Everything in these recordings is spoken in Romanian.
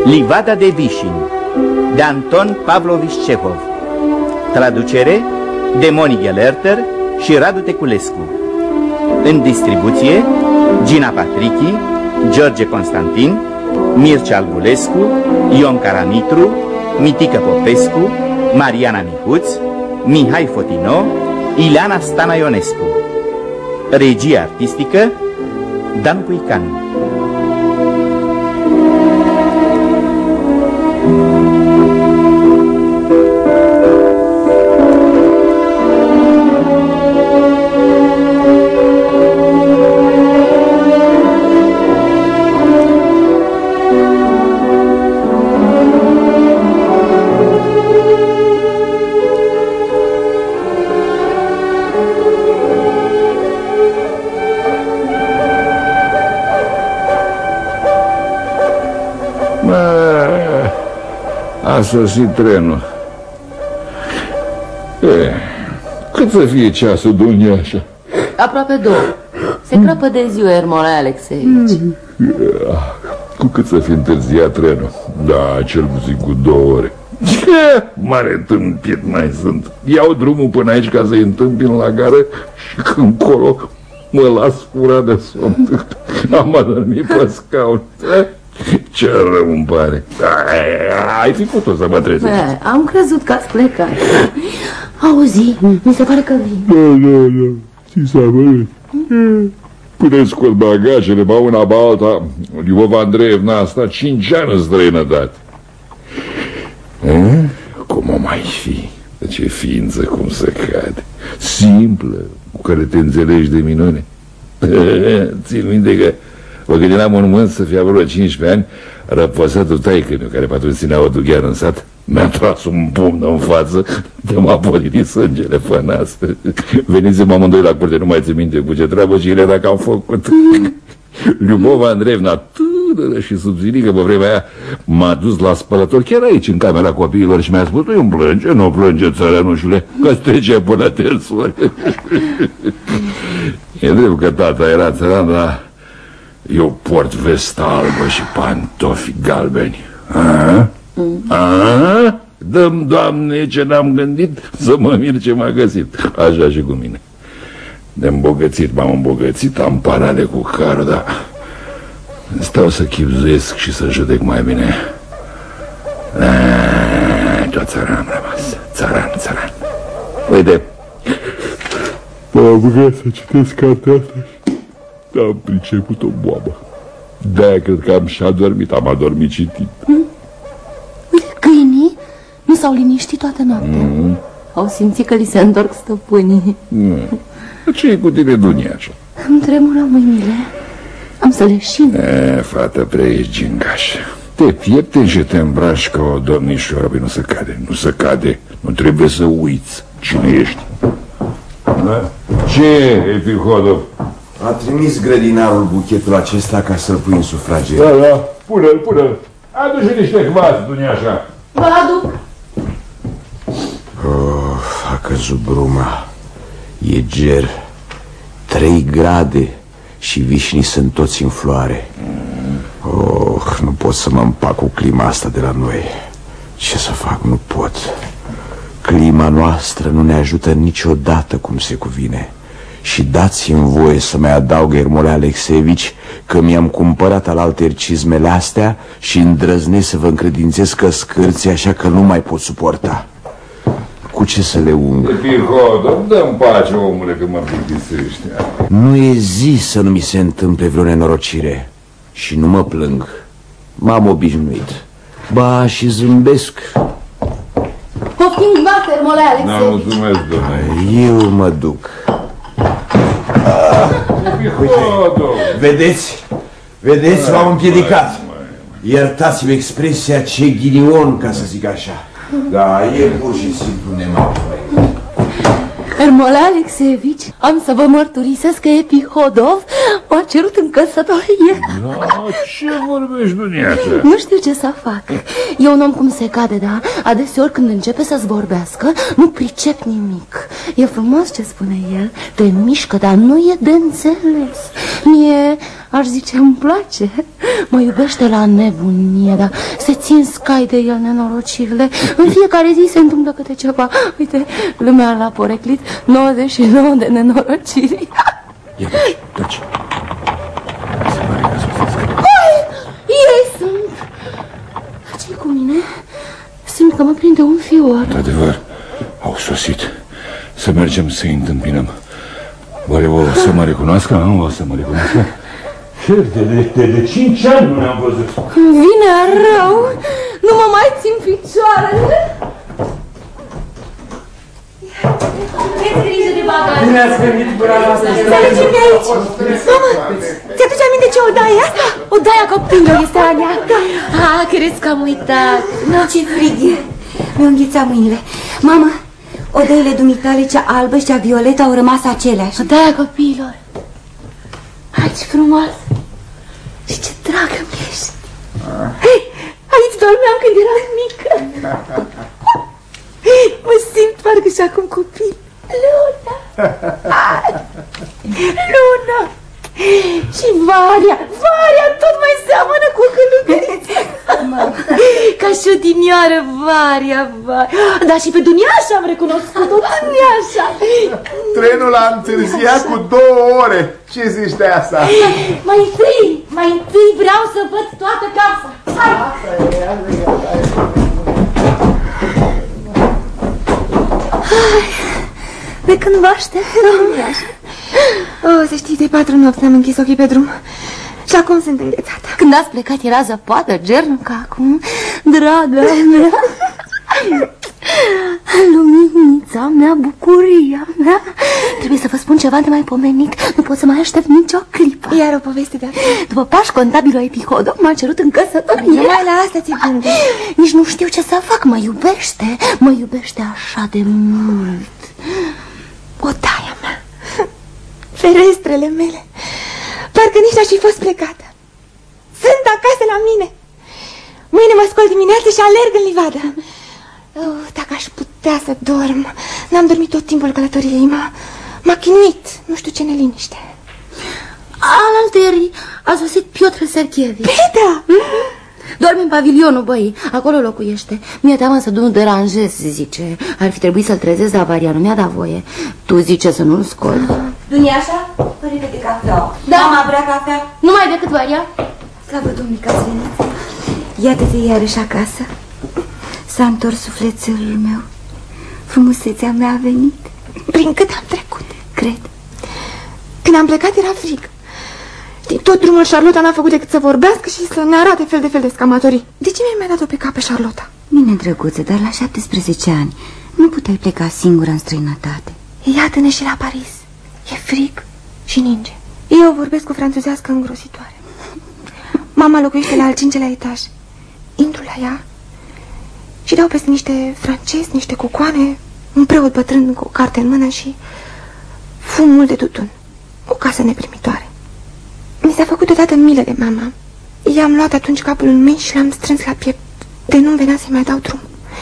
Livada de vișini, de Anton Pavlovici Cehov. Traducere de Moni Ghelerter și Radu Teculescu. În distribuție Gina Patrichi, George Constantin, Mircea Algulescu, Ion Caramitru, Mitică Popescu, Mariana Micuț, Mihai Fotino, Ileana Stana Ionescu. Regie artistică Dan Cuican. A sosit trenul. Cât să fie ceasul, Duniașa? Aproape 2. Se crapă de ziua, Ermole Alexeevici. Cu cât să fi întârziat trenul? Da, cel puțin cu 2 ore. Ce mare tâmpit mai sunt. Iau drumul până aici ca să-i întâmpin la gară și când colo mă las furat de somn. Am adormit pe scaun. Ce rău îmi pare. Ai fi putut să mă trezești. Am crezut că ați plecat. Auzi, mi se pare că vin. Da. Ți s-a părut. Până scot bagajele, ba una ba alta. Lyubova Andreevna a stat 5 ani în străinătate. Cum o mai fi? De ce ființă cum se cade? Simplă, cu care te înțelegi de minune. Țin minte că vă gândeam în mormânt să fie vreo 15 ani, răpăsatul taică-miu, care patrunținea o dughear în sat, mi-a tras un pumn în față, de m-a politit sângele pe nas. Venisem amândoi la curte, nu mai țin minte cu ce treabă și ele dacă am făcut. Lyubova Andreevna, tânără și subțirică pe vremea aia, m-a dus la spălător chiar aici, în camera copiilor, și mi-a spus: nu plânge, nu plânge, țărănușule, că-ți trece până te însori. E drept că tata era țăran, dar eu port vestă albă și pantofi galbeni. Dăm, Doamne, ce n-am gândit, să mă mir ce m-a găsit. Așa și cu mine. De îmbogățit m-am îmbogățit, am parale cu carul, dar stau să chipzuiesc și să judec mai bine. Tot țăran am rămas. Țăran. Uite, m-am apucat să citesc cartea asta și am priceput o boabă. De-aia cred că am și adormit, am adormit citit. Câinii nu s-au liniștit toată noaptea. Au simțit că li se întorc stăpânii. Ce e cu tine, Duniașa? Îmi tremură mâinile. Am să leșin. Fată, prea ești gingaș. Te piepteni și te îmbraci ca o domnișoară. Păi nu se cade. Nu trebuie să uiți cine ești. Da? Ce, Epihodov? A trimis grădinarul buchetul acesta ca să-l pui în sufragerie. Da, pune-l. Adu-și niște cvați, Duniașa. Vă aduc. A căzut bruma. E ger. 3 grade și vișnii sunt toți în floare. Nu pot să mă împac cu clima asta de la noi. Ce să fac? Nu pot. Clima noastră nu ne ajută niciodată cum se cuvine. Și dați-mi voie să mai adaug, Ermole Alexeevici, că mi-am cumpărat alaltăieri cizmele astea și îndrăznesc să vă încredințez că scârți, așa că nu mai pot suporta. Cu ce să le ung? Epihodov, dă-mi pace, omule, că mă plictisești. Nu e zi să nu mi se întâmple vreo nenorocire. Și nu mă plâng. M-am obișnuit. Ba, și zâmbesc. Poftim bate, Ermole Alexeevici. Da, mulțumesc, domnule. Eu mă duc. Uite, vedeți, m-am împiedicat. Iertați-mi expresia, ce ghinion, ca să zic așa. Da, e pur și simplu nemaipomenit. Ermole Alexeevici, am să vă mărturisesc că Epihodov m-a m-a cerut în căsătorie. Da, ce vorbești, dumneata? Nu știu ce să fac. E un om cum se cade, da? Adeseori când începe să-ți vorbească, nu pricep nimic. E frumos ce spune el, te mișcă, dar nu e de înțeles. Mie, aș zice, îmi place. Mă iubește la nebunie, dar se țin scai de el nenorocirile. În fiecare zi se întâmplă câte ceva. Uite, lumea l-a poreclit 99 de nenorociri. Ia, taci. Ei sunt. Ce-i cu mine? Simt că mă prinde un fior. Într-adevăr, au sosit. Să mergem să-i întâmpinăm. Oare o să mă recunoască? Nu o să mă recunoască? De 5 ani nu ne-am văzut. Vine rău. Nu mă mai țin picioarele. Aveți grijă de bagaj. Bine ați venit, bura noastră. Înțelegi de aici. Mamă, ți-aduce aminte ce odaie asta? Odaia copilului este a mea. Ah, crezi că am uitat. Nu, ce frig e. Mi-au înghețat mâinile. Mamă, odăile dumitale, cea albă și cea violetă au rămas aceleași. Odaia copiilor. Hai, ce frumos. Și ce dragă mi ești. Aici dormeam când eram mică. Mă simt parcă și acum copil. Luna. Luna. Și Varia. Varia tot mai seamănă cu călugărița. Ca și o dinioară, Varia. Dar și pe Duniașa am recunoscut-o. Duniașa. Trenul a întârziat cu 2 ore. Ce zici de asta? Mai întâi vreau să văd toată casa. Hai. De când vă aștept? Să știi, de 4 nopți n-am închis ochii pe drum. Și acum sunt înghețată. Când ați plecat era zăpadă, gernucă. Acum, draga mea, luminița mea, bucuria mea. Trebuie să vă spun ceva de mai pomenit. Nu pot să mai aștept nicio clipă. Iar o poveste de-a. După pași contabilul Epihodo m-a cerut în căsătorie. Numai la asta ți-e gândit. Nici nu știu ce să fac. Mă iubește așa de mult. Odaia mea, ferestrele mele, parcă nici n-aș fi fost plecată. Sunt acasă la mine. Mâine mă scol dimineața și alerg în livadă. Dacă aș putea să dorm. N-am dormit tot timpul călătoriei. M-a chinuit, nu știu ce neliniște. Alaltăieri a sosit Piotr Serghievici. Da. Dorme în pavilionul băii, acolo locuiește. Mi-e teamă să nu deranjez, zice. Ar fi trebuit să-l trezesc, dar Varia nu mi-a dat voie. Tu zice să nu-l scol. Duniașa, părere de cafea. Da. Mama vrea cafea. Nu mai decât Varia. Slavă Domnului că ați venit. Iată-te iarăși acasă. S-a întors sufletelul meu. Frumusețea mea a venit. Prin cât am trecut, cred. Când am plecat era frig. Tot drumul Charlotta n-a făcut decât să vorbească și să ne arate fel de fel de scamatorii. De ce mi-ai mai dat-o pe cap pe Charlotta? Bine, drăguță, dar la 17 ani nu puteai pleca singură în străinătate. Iată-ne și la Paris. E frig și ninge. Eu vorbesc cu franțuzească îngrozitoare. Mama locuiește la al 5-lea etaj. Intru la ea și dau peste niște francezi, niște cucoane, un preot bătrân cu o carte în mână și fumul de tutun. O casă neprimitoare. Mi s-a făcut odată milă de mama. I-am luat atunci capul în mâini și l-am strâns la piept, de nu-mi venea să-i mai dau drum.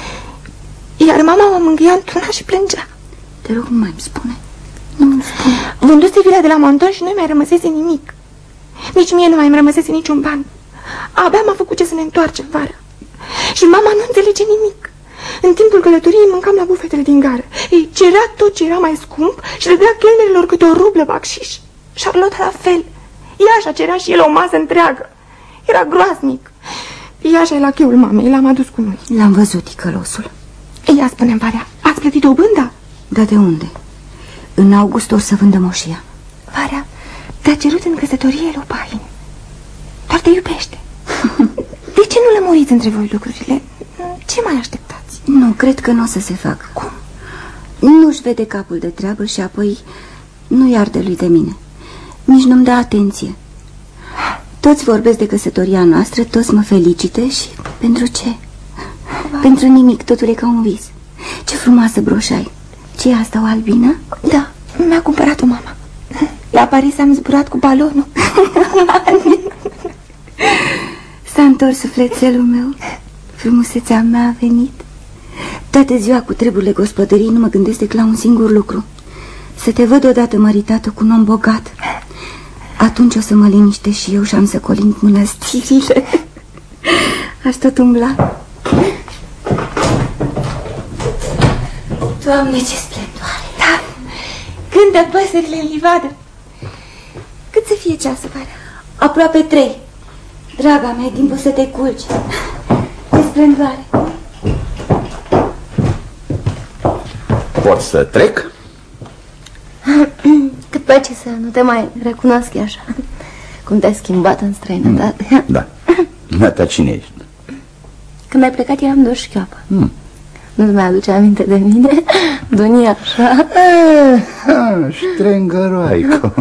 Iar mama mă mângâia într-una și plângea. Te rog, nu mai îmi spune. Nu îmi spune. Vânduse vila de la Monton și nu mai rămăsese nimic. Nici mie nu mai îmi rămăsese niciun ban. Abia m-a făcut ce să ne întoarcem vara. Și mama nu înțelege nimic. În timpul călătoriei mâncam la bufetele din gară. Ei cerea tot ce era mai scump și le dea chelnerilor câte o rublă bacșiș. Charlotta la fel. Iașa cerea și el o masă întreagă. Era groaznic. Iașa e la cheul mamei, l-am adus cu noi. L-am văzut, ticălosul. Ea spune-mi, Varia, ați plătit dobânda? Da, de unde? În august o să vândă moșia. Varia, te-a cerut în căsătorie Lopahin. Doar te iubește. De ce nu lămuriți între voi lucrurile? Ce mai așteptați? Nu, cred că nu o să se facă. Cum? Nu-și vede capul de treabă și apoi nu-i arde lui de mine. Nici nu-mi dă atenție. Toți vorbesc de căsătoria noastră, toți mă felicită și pentru ce? Pentru nimic, totul e ca un vis. Ce frumoasă broșai. Ce e asta, o albină? Da, mi-a cumpărat-o mama. La Paris am zburat cu balonul. S-a întors sufletelul meu. Frumusețea mea a venit. Toată ziua cu treburile gospodării nu mă gândesc decât la un singur lucru: să te văd odată măritată cu un om bogat. Atunci o să mă liniște și eu și am să colind mănăstirile. Aș tot umbla. Doamne, ce splendoare! Da, cântă păsările în livadă. Cât să fie ceasul, Vara? Aproape 3. Draga mea, e timpul să te culci. Ce splendoare! Pot să trec? Cât place să nu te mai recunosc așa, cum te-ai schimbat în străinătate. Da. Nata, cine ești? Când ai plecat eram doar șchioapă. Nu-ți mai aduce aminte de mine? Dunia așa. Strângăroaică.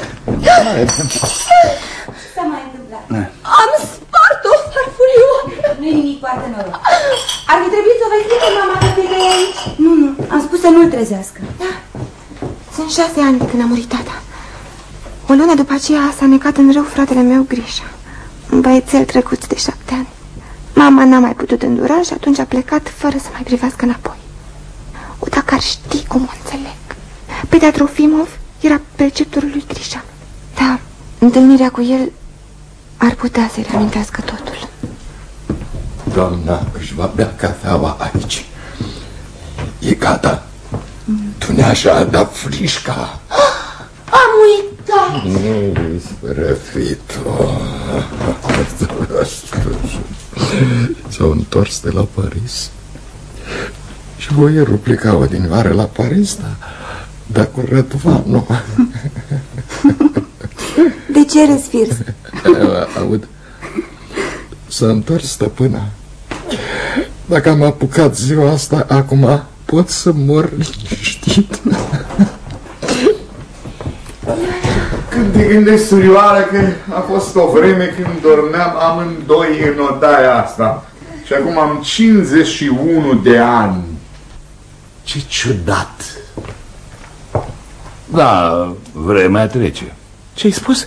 Ce s-a mai întâmplat? Am spart-o farfurio. Nu-i nimic, poartă noroc. Ar fi trebuit să o vezi pe mama că te aici. Nu, am spus să nu-l trezească. Da, sunt 6 ani de când a murit tata. O lună după aceea s-a necat în rău fratele meu, Grișa, un băiețel trecut de 7 ani. Mama n-a mai putut îndura și atunci a plecat fără să mai privească înapoi. O, dacă ar ști cum o înțeleg. Petea Trofimov era perceptorul lui Grișa. Da, întâlnirea cu el ar putea să-i reamintească totul. Doamna își va bea cafeaua aici. E gata. Tuneașa a dat frișca. Am uitat. Nu, sfărăfit-o. S-au întors de la Paris și boierul pleca odinioară la Paris, dar cu Rădvanu. De ce răsfirzi? Aud, s-a întors stăpâna. Dacă am apucat ziua asta, acum pot să mor liniștit. Când te gândești, surioară, că a fost o vreme când dormeam amândoi în odaia asta și acum am 51 de ani. Ce ciudat. Da, vremea trece. Ce-ai spus?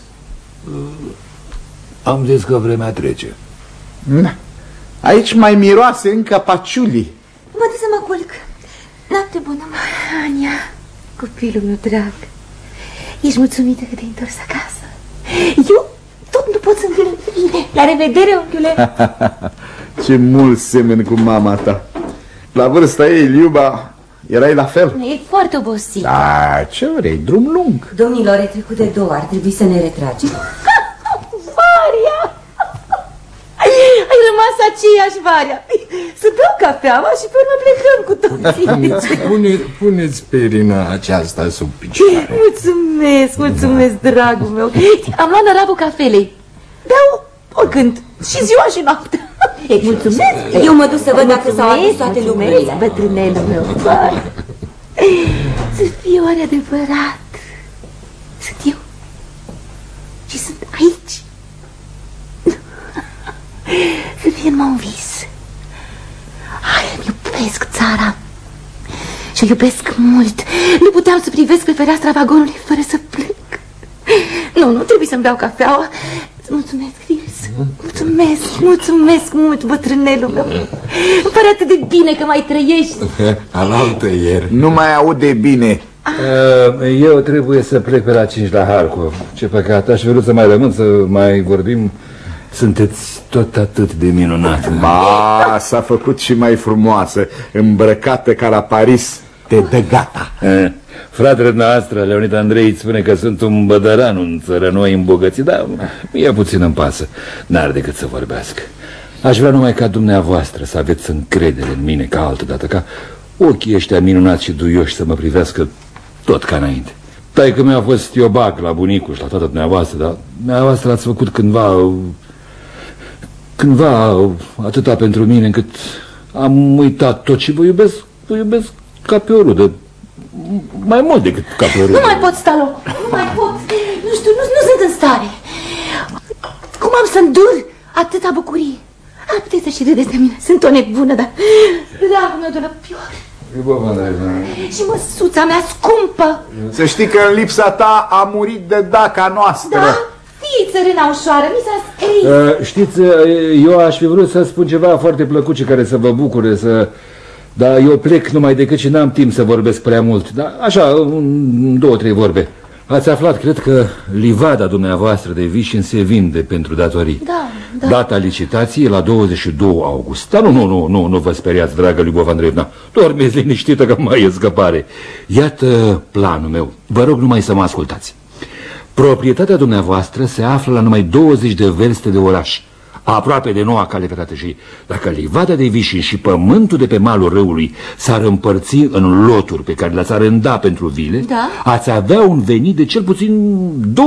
Am zis că vremea trece. Da. Aici mai miroase încă paciulii. Mă duc să mă culc. Noapte bună, mă. Ania, copilul meu drag, ești mulțumită că te-ai întors acasă? Eu tot nu pot să întâln bine. La revedere, unchiule. Ce mult semeni cu mama ta. La vârsta ei, Liuba, erai la fel? E foarte obosit. Da, ce vrei, drum lung. Domnilor, e trecut de 2, ar trebui să ne retragem. Varia! Ai rămas aceeași, Varia. Să beau cafeaua și pe urmă plecăm cu toții. Puneți perina aceasta sub picioare. Mulțumesc, dragul meu. Am luat năravul cafelei. Beau oricând, și ziua și noaptea. Mulțumesc. Eu mă duc să văd dacă s-au adus toate lucrurile. Bătrânelul meu, Varia. Să fie oare adevărat? Sunt eu. Și sunt aici. Să fie numai un vis. Îmi iubesc țara și o iubesc mult. Nu puteam să privesc pe fereastra vagonului fără să plâng. Nu, trebuie să-mi beau cafeaua. Mulțumesc, Chris. Mulțumesc mult, bătrânelul meu. Îmi pare atât de bine că mai trăiești. Alaltă ieri. Nu mai aude bine. Eu trebuie să plec pe la 5 la Harkov. Ce păcat, aș vrea să mai rămân, să mai vorbim. Sunteți tot atât de minunată. Ba, s-a făcut și mai frumoasă, îmbrăcată ca la Paris. Te dă gata. Fratele noastră, Leonid Andrei, îți spune că sunt un bădăran, un țărănoi îmbogățit, dar mie puțin îmi pasă. N-are decât să vorbească. Aș vrea numai ca dumneavoastră să aveți încredere în mine ca altădată, ca ochii ăștia minunați și duioși să mă privească tot ca înainte. Taică mi-a fost iobac la bunicul și la toată dumneavoastră, dar dumneavoastră ați făcut cândva atâta pentru mine încât am uitat tot și vă iubesc ca pe o rudă. Mai mult decât ca pe o rudă. Nu mai pot sta loc. Nu mai pot. Nu știu, nu sunt în stare. Cum am să îndur atâta bucurie? Ar putea să și râdeți de mine. Sunt o nebună, dar dragul meu de lăpior. Și măsuța mea scumpă. Să știi că în lipsa ta a murit de daca noastră. Da? țărâna ușoară, Mrs. A. Știți, eu aș fi vrut să spun ceva foarte plăcut care să vă bucure, dar eu plec numai decât și n-am timp să vorbesc prea mult. Dar așa, 2-3 vorbe. Ați aflat, cred că livada dumneavoastră de vișin se vinde pentru datorii. Da, da. Data licitației e la 22 august. Dar nu vă speriați, dragă Lyubova Andreevna. Dormiți liniștită că mai e scăpare. Iată planul meu. Vă rog numai să mă ascultați. Proprietatea dumneavoastră se află la numai 20 de verste de oraș, aproape de noua cale ferată, și dacă livada de vișin și pământul de pe malul râului s-ar împărți în loturi pe care le-ați arenda pentru vile, da, ați avea un venit de cel puțin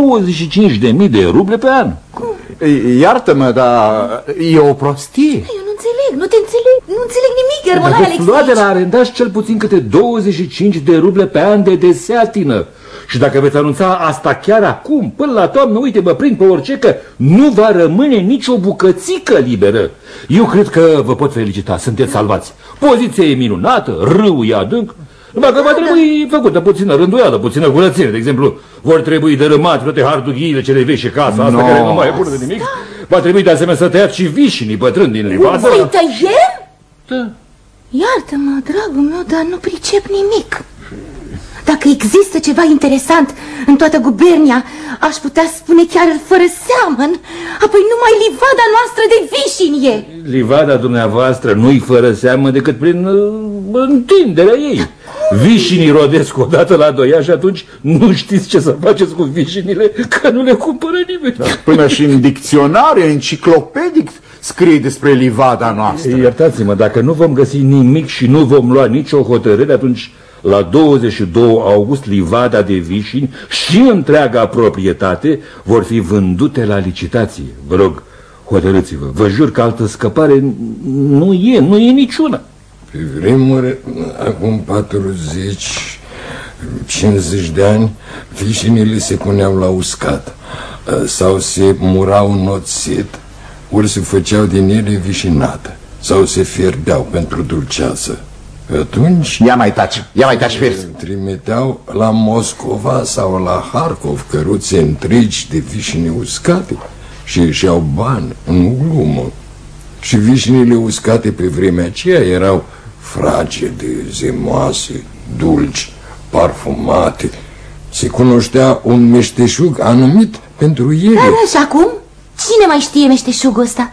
25.000 de ruble pe an. Cum? Iartă-mă, dar e o prostie. Eu nu înțeleg, nu înțeleg nimic, Ermolai Alexeevici. Dacă veți lua de la arendași cel puțin câte 25 de ruble pe an de deseatină. Și dacă veți anunța asta chiar acum, până la toamnă, uite, mă prind pe orice, că nu va rămâne nicio bucățică liberă. Eu cred că vă pot felicita, sunteți salvați. Poziția e minunată, râul e adânc. Numai că va trebui făcută puțină rânduială, puțină curățire. De exemplu, vor trebui dărâmate toate hardughiile ce le vezi și casa asta, care nu mai e bună de nimic. Va trebui de asemenea să tăiați și vișinii bătrâni din livada. Să-i tăiem? Da. Iartă-mă, dragul meu, dar nu pricep nimic. Dacă există ceva interesant în toată gubernia, aș putea spune chiar fără seamăn, apoi numai livada noastră de vișini e. Livada dumneavoastră nu-i fără seamă decât prin întinderea ei. Vișinii rodesc odată la 2 ani și atunci nu știți ce să faceți cu vișinile, că nu le cumpără nimeni. Dar până și în dicționar, enciclopedic, scrie despre livada noastră. Iertați-mă, dacă nu vom găsi nimic și nu vom lua nicio hotărâre, atunci la 22 august livada de vișini și întreaga proprietate vor fi vândute la licitație. Vă rog, hotărâți-vă. Vă jur că altă scăpare nu e niciuna. Pe vremuri, acum 40-50 de ani, vișinile se puneau la uscat sau se murau în oțet, ori se făceau din ele vișinată sau se fierbeau pentru dulceață. Atunci... Ia mai taci, Firț. Trimiteau la Moscova sau la Harkov căruțe întregi de vișini uscate și își bani în glumă. Și vișinile uscate pe vremea aceea erau fragede, zemoase, dulci, parfumate. Se cunoștea un meșteșug anumit pentru ele. Da, și acum? Cine mai știe meșteșugul ăsta?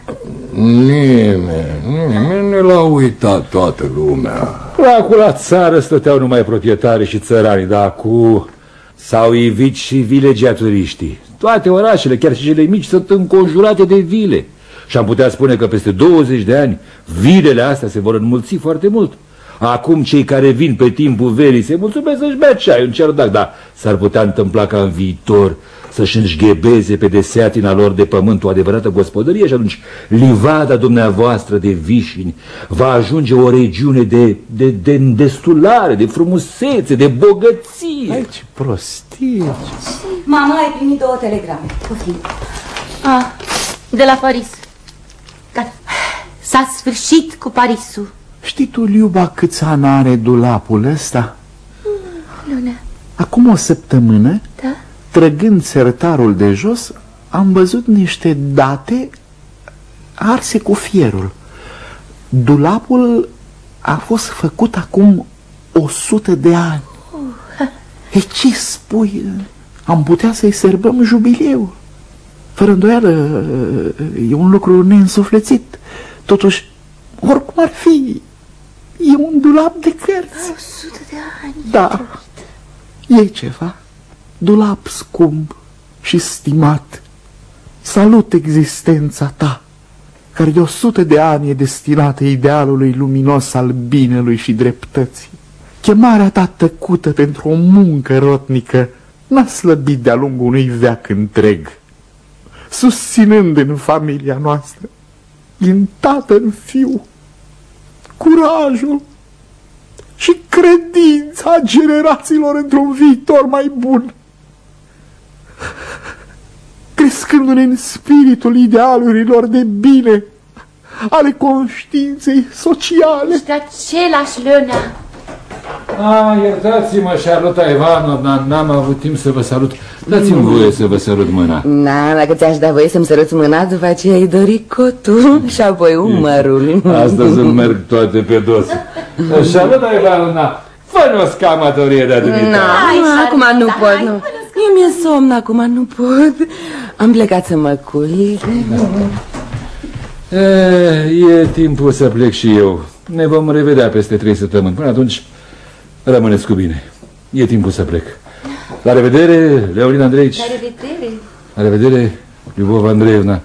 Nimeni l-a uitat toată lumea. Acum la țară stăteau numai proprietari și țărani, dar acum s-au ivit și vilegiaturiștii. Toate orașele, chiar și cele mici, sunt înconjurate de vile. Și am putea spune că peste 20 de ani vilele astea se vor înmulți foarte mult. Acum cei care vin pe timpul verii se mulțumesc să-și bea ceai în cerdac, dar s-ar putea întâmpla ca în viitor să-și înșghebeze pe deseatina lor de pământ o adevărată gospodărie și atunci livada dumneavoastră de vișini va ajunge o regiune de îndestulare, de frumusețe, de bogăție. Aici prostie. Mama, ai primit 2 telegrame. Poftim. De la Paris. Gata. S-a sfârșit cu Parisul. Știi tu, Liuba, câți ani are dulapul ăsta? Luna. Acum o săptămână, da? Trăgând sertarul de jos, am văzut niște date arse cu fierul. Dulapul a fost făcut acum 100 de ani. E, ce spui? Am putea să-i sărbăm jubileu. Fără îndoială, e un lucru neînsuflețit. Totuși, oricum ar fi, e un dulap de cărți. 100 de ani. Da, e ceva. Dulap scump și stimat, salut existența ta, care de 100 de ani e destinată idealului luminos al binelui și dreptății. Chemarea ta tăcută pentru o muncă rotnică n-a slăbit de-a lungul unui veac întreg, susținând în familia noastră, din tată în fiu, curajul și credința generațiilor într-un viitor mai bun, crescându-ne în spiritul idealurilor de bine ale conștiinței sociale. Ești același, Leonea. Iertați-mă, Charlotta Ivanovna, n-am avut timp să vă salut. Dați-mi voie să vă sărut mâna. Na, dacă ți-aș da voie să-mi săruți mâna, după aceea îi dori cotul și apoi umărul. Astăzi îmi merg toate pe dos. Așa, vă dai Valna, fă-ne o scamatorie de-a dumneata. Acum nu pot, nu. Mi-e somn acum, nu pot. Am plecat să mă culc. E timpul să plec și eu. Ne vom revedea peste 3 săptămâni. Până atunci, rămâneți cu bine. E timpul să plec. La revedere, Leonid Andreici. La revedere. La revedere, Lyubov Andreevna.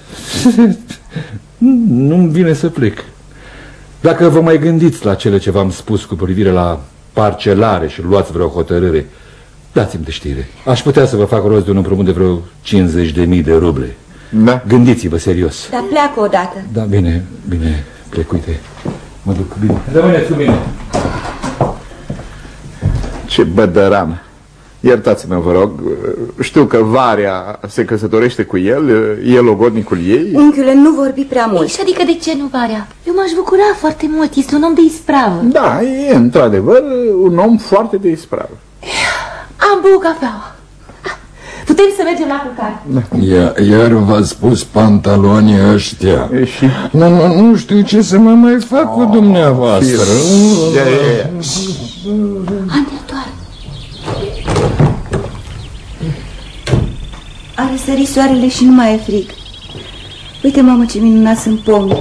Nu-mi vine să plec. Dacă vă mai gândiți la cele ce v-am spus cu privire la parcelare și luați vreo hotărâre, dați-mi de știre. Aș putea să vă fac rost de un împrumut de vreo 50.000 de ruble. Da. Gândiți-vă serios. Dar pleacă odată. Da, bine, plec, uite. Mă duc, bine. Rămâneți cu mine. Ce bădăran. Iertați-mă, vă rog. Știu că Varia se căsătorește cu el, e logodnicul ei. Unchiule, nu vorbi prea mult. Și adică de ce nu, Varia? Eu m-aș bucura foarte mult, este un om de ispravă. Da, e într-adevăr un om foarte de ispravă. Am băut cafeaua. Putem să mergem la culcare. Iar v-ați spus pantalonii ăștia. Și? Nu știu ce să mă mai fac cu dumneavoastră. Andretoare. A răsărit soarele și nu mai e frig. Uite, mamă, ce minunat sunt pomii.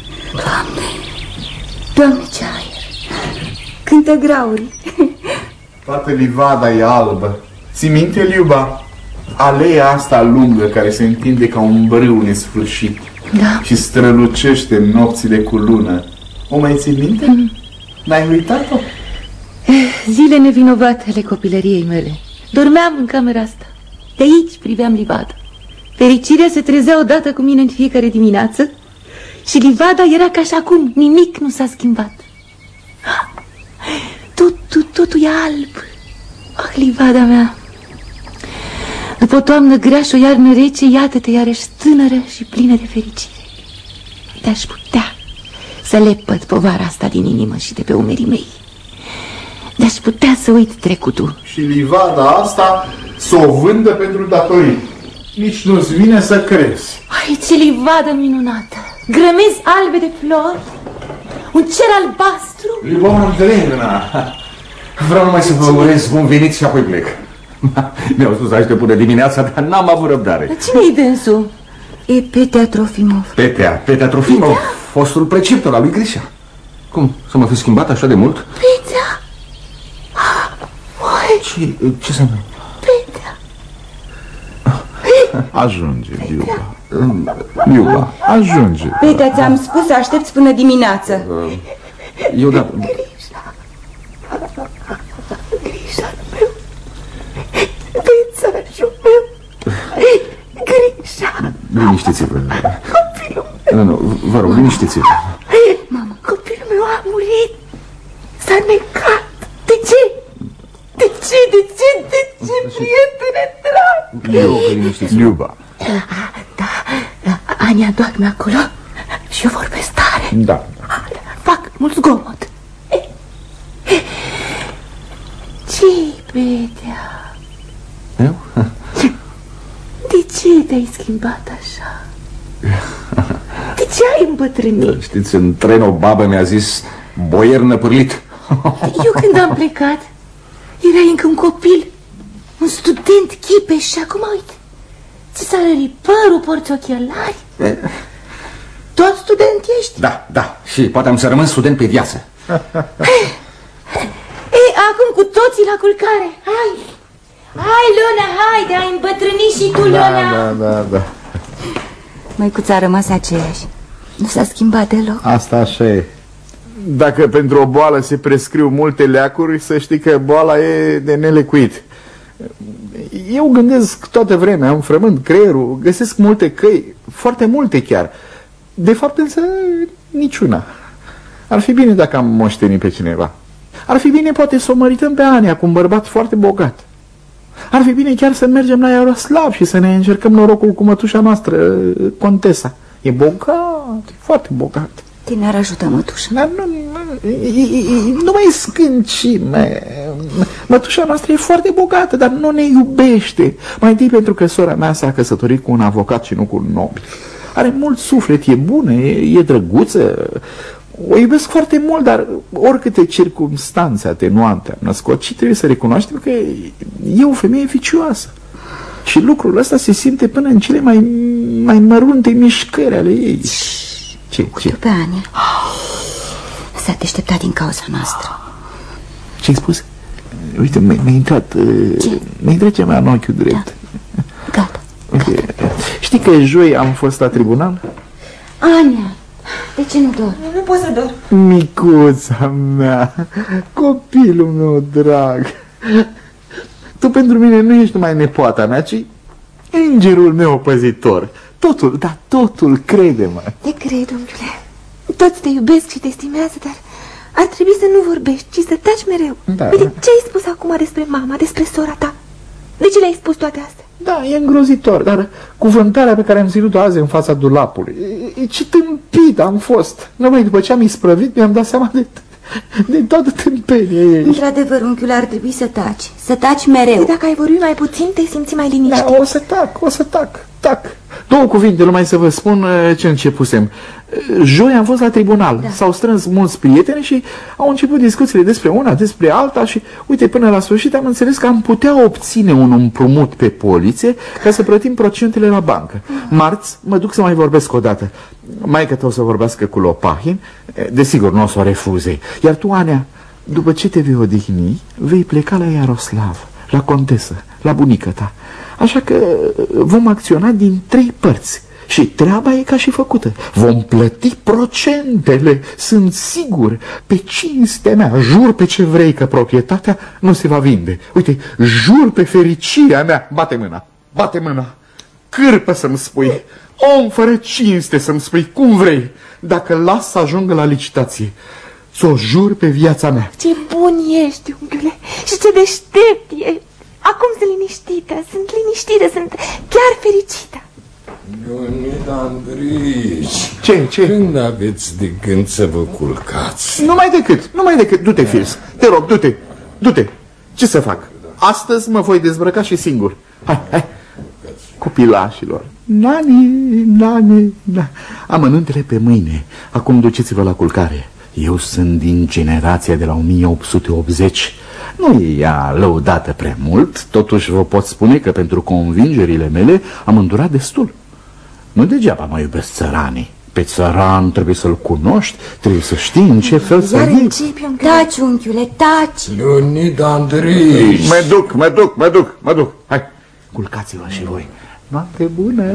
Doamne, ce aer. Cântă graurii. Toată livada e albă. Ți minte, Liuba? Aleea asta lungă care se întinde ca un brâu nesfârșit. Da. Și strălucește în nopțile cu lună. O mai ții minte? N-ai uitat-o? Zile nevinovate ale copilăriei mele. Dormeam în camera asta. De aici priveam livada. Fericirea se trezea odată cu mine în fiecare dimineață și livada era ca și acum. Nimic nu s-a schimbat. Totul e alb. Ah, livada mea. După o toamnă grea și o iarnă rece, iată-te iarăși tânără și plină de fericire. Te-aș putea să lepăd povara asta din inimă și de pe umerii mei. Te-aș putea să uit trecutul. Și livada asta să o vândă pentru datorii. Nici nu-ți vine să crezi. Ai, ce livadă minunată! Grămezi albe de flori, un cer albastru. Lyubov Andreevna, vreau numai să vă urez bun venit și apoi plec. Mi-au spus aici de până dimineața, dar n-am avut răbdare. Dar cine-i dânsul? E Petea Trofimov. Petea Trofimov, fostul preceptor al lui Grisha. Cum, să mă fi schimbat așa de mult? Petea? Ce se întâmplă? Petea. Ajunge, Liuba, ajunge. Petea, ți-am spus să aștepți până dimineață. Eu da... Pețașul meu. Grisha. Liniștiți-vă. Copilul meu. Nu, vă rog, liniștiți-vă. Mama, copilul meu a murit. S-a necat. De ce? Prietene drag? Liuba. Da, Ania doarme acolo și eu vorbesc tare. Da. Fac mult zgomot. Ce-i, Petea? Eu? De ce te-ai schimbat așa? De ce ai îmbătrânit? Știți, în tren o babă mi-a zis boier năpârlit. Eu când am plecat erai încă un copil, un student chipeș și acum uite, ți s-a rărit părul, porți ochelari. Tot student ești? Da, și poate am să rămân student pe viață. Ei, acum cu toții la culcare. Hai, Luna, haide, ai îmbătrânit și tu, Luna. Da. Măicuța a rămas aceeași. Nu s-a schimbat deloc. Asta așa e. Dacă pentru o boală se prescriu multe leacuri, să știi că boala e de nelecuit. Eu gândesc toată vremea, îmi frământ creierul, găsesc multe căi, foarte multe chiar. De fapt însă niciuna. Ar fi bine dacă am moștenit pe cineva. Ar fi bine poate să o mărităm pe Ania cu un bărbat foarte bogat. Ar fi bine chiar să mergem la Iaroslav și să ne încercăm norocul cu mătușa noastră, contesa. E bogat, foarte bogat. Tine ar ajuta, mătușă. Dar nu mai scâncime. Mătușa noastră e foarte bogată, dar nu ne iubește. Mai întâi pentru că sora mea s-a căsătorit cu un avocat și nu cu un nobil. Are mult suflet, e bună, e drăguță. O iubesc foarte mult, dar oricâte circumstanțe atenuante am născocit, trebuie să recunoaștem că e o femeie vicioasă. Și lucrul ăsta se simte până în cele mai mărunte mișcări ale ei. Ce? Pe Ania. S-a deșteptat din cauza noastră. Ce-ai spus? Uite, mi-a intrat ceva în ochiul drept. Gata. Știi că joi am fost la tribunal? Ania, de ce nu dor? Nu pot să dor. Micuța mea, copilul meu drag, tu pentru mine nu ești numai nepoata mea, ci îngerul meu păzitor. Totul, crede-mă. Te cred, unchiule. Toți te iubesc și te estimează, dar ar trebui să nu vorbești, ci să taci mereu. Da. Uite, ce ai spus acum despre mama, despre sora ta? De ce le-ai spus toate astea? Da, e îngrozitor, dar cuvântarea pe care am ținut-o azi în fața dulapului, ce tâmpit am fost. Numai după ce am isprăvit, mi-am dat seama de toată tâmpenia ei. Într-adevăr, unchiule, ar trebui să taci mereu. Și dacă ai vorbit mai puțin, te simți mai liniștit. Da, o să tac. Două cuvinte, numai să vă spun ce începusem. Joi am fost la tribunal, da. S-au strâns mulți prieteni și au început discuțiile despre una, despre alta și, uite, până la sfârșit am înțeles că am putea obține un împrumut pe poliție ca să plătim procentele la bancă. Marți mă duc să mai vorbesc o dată. Maică-ta o să vorbească cu Lopahin, desigur nu o să o refuze. Iar tu, Ania, după ce te vei odihni, vei pleca la Iaroslav, la contesă, la bunica ta. Așa că vom acționa din 3 părți și treaba e ca și făcută. Vom plăti procentele, sunt sigur, pe cinstea mea. Jur pe ce vrei că proprietatea nu se va vinde. Uite, jur pe fericirea mea. Bate mâna. Cârpă să-mi spui. Om fără cinste să-mi spui cum vrei. Dacă las să ajungă la licitație, ți-o jur pe viața mea. Ce bun ești, unchiule, și ce deștept ești. Acum sunt liniștită, sunt chiar fericită. Leonid Andrici, Ce? Când aveți de gând să vă culcați? Numai decât, du-te, Firs. Te rog, du-te. Ce să fac? Astăzi mă voi dezbrăca și singur. Hai. Copilașilor. Nani. Amănuntele pe mâine. Acum duceți-vă la culcare. Eu sunt din generația de la 1880. Nu e ea lăudată prea mult, totuși vă pot spune că pentru convingerile mele am îndurat destul. Nu degeaba mă iubesc țăranii. Pe țăran trebuie să-l cunoști, trebuie să știi în ce fel să iei. Taci, unchiule, taci. Leonid Andrici. Mă duc. Hai, culcați-vă și voi. Noapte bună.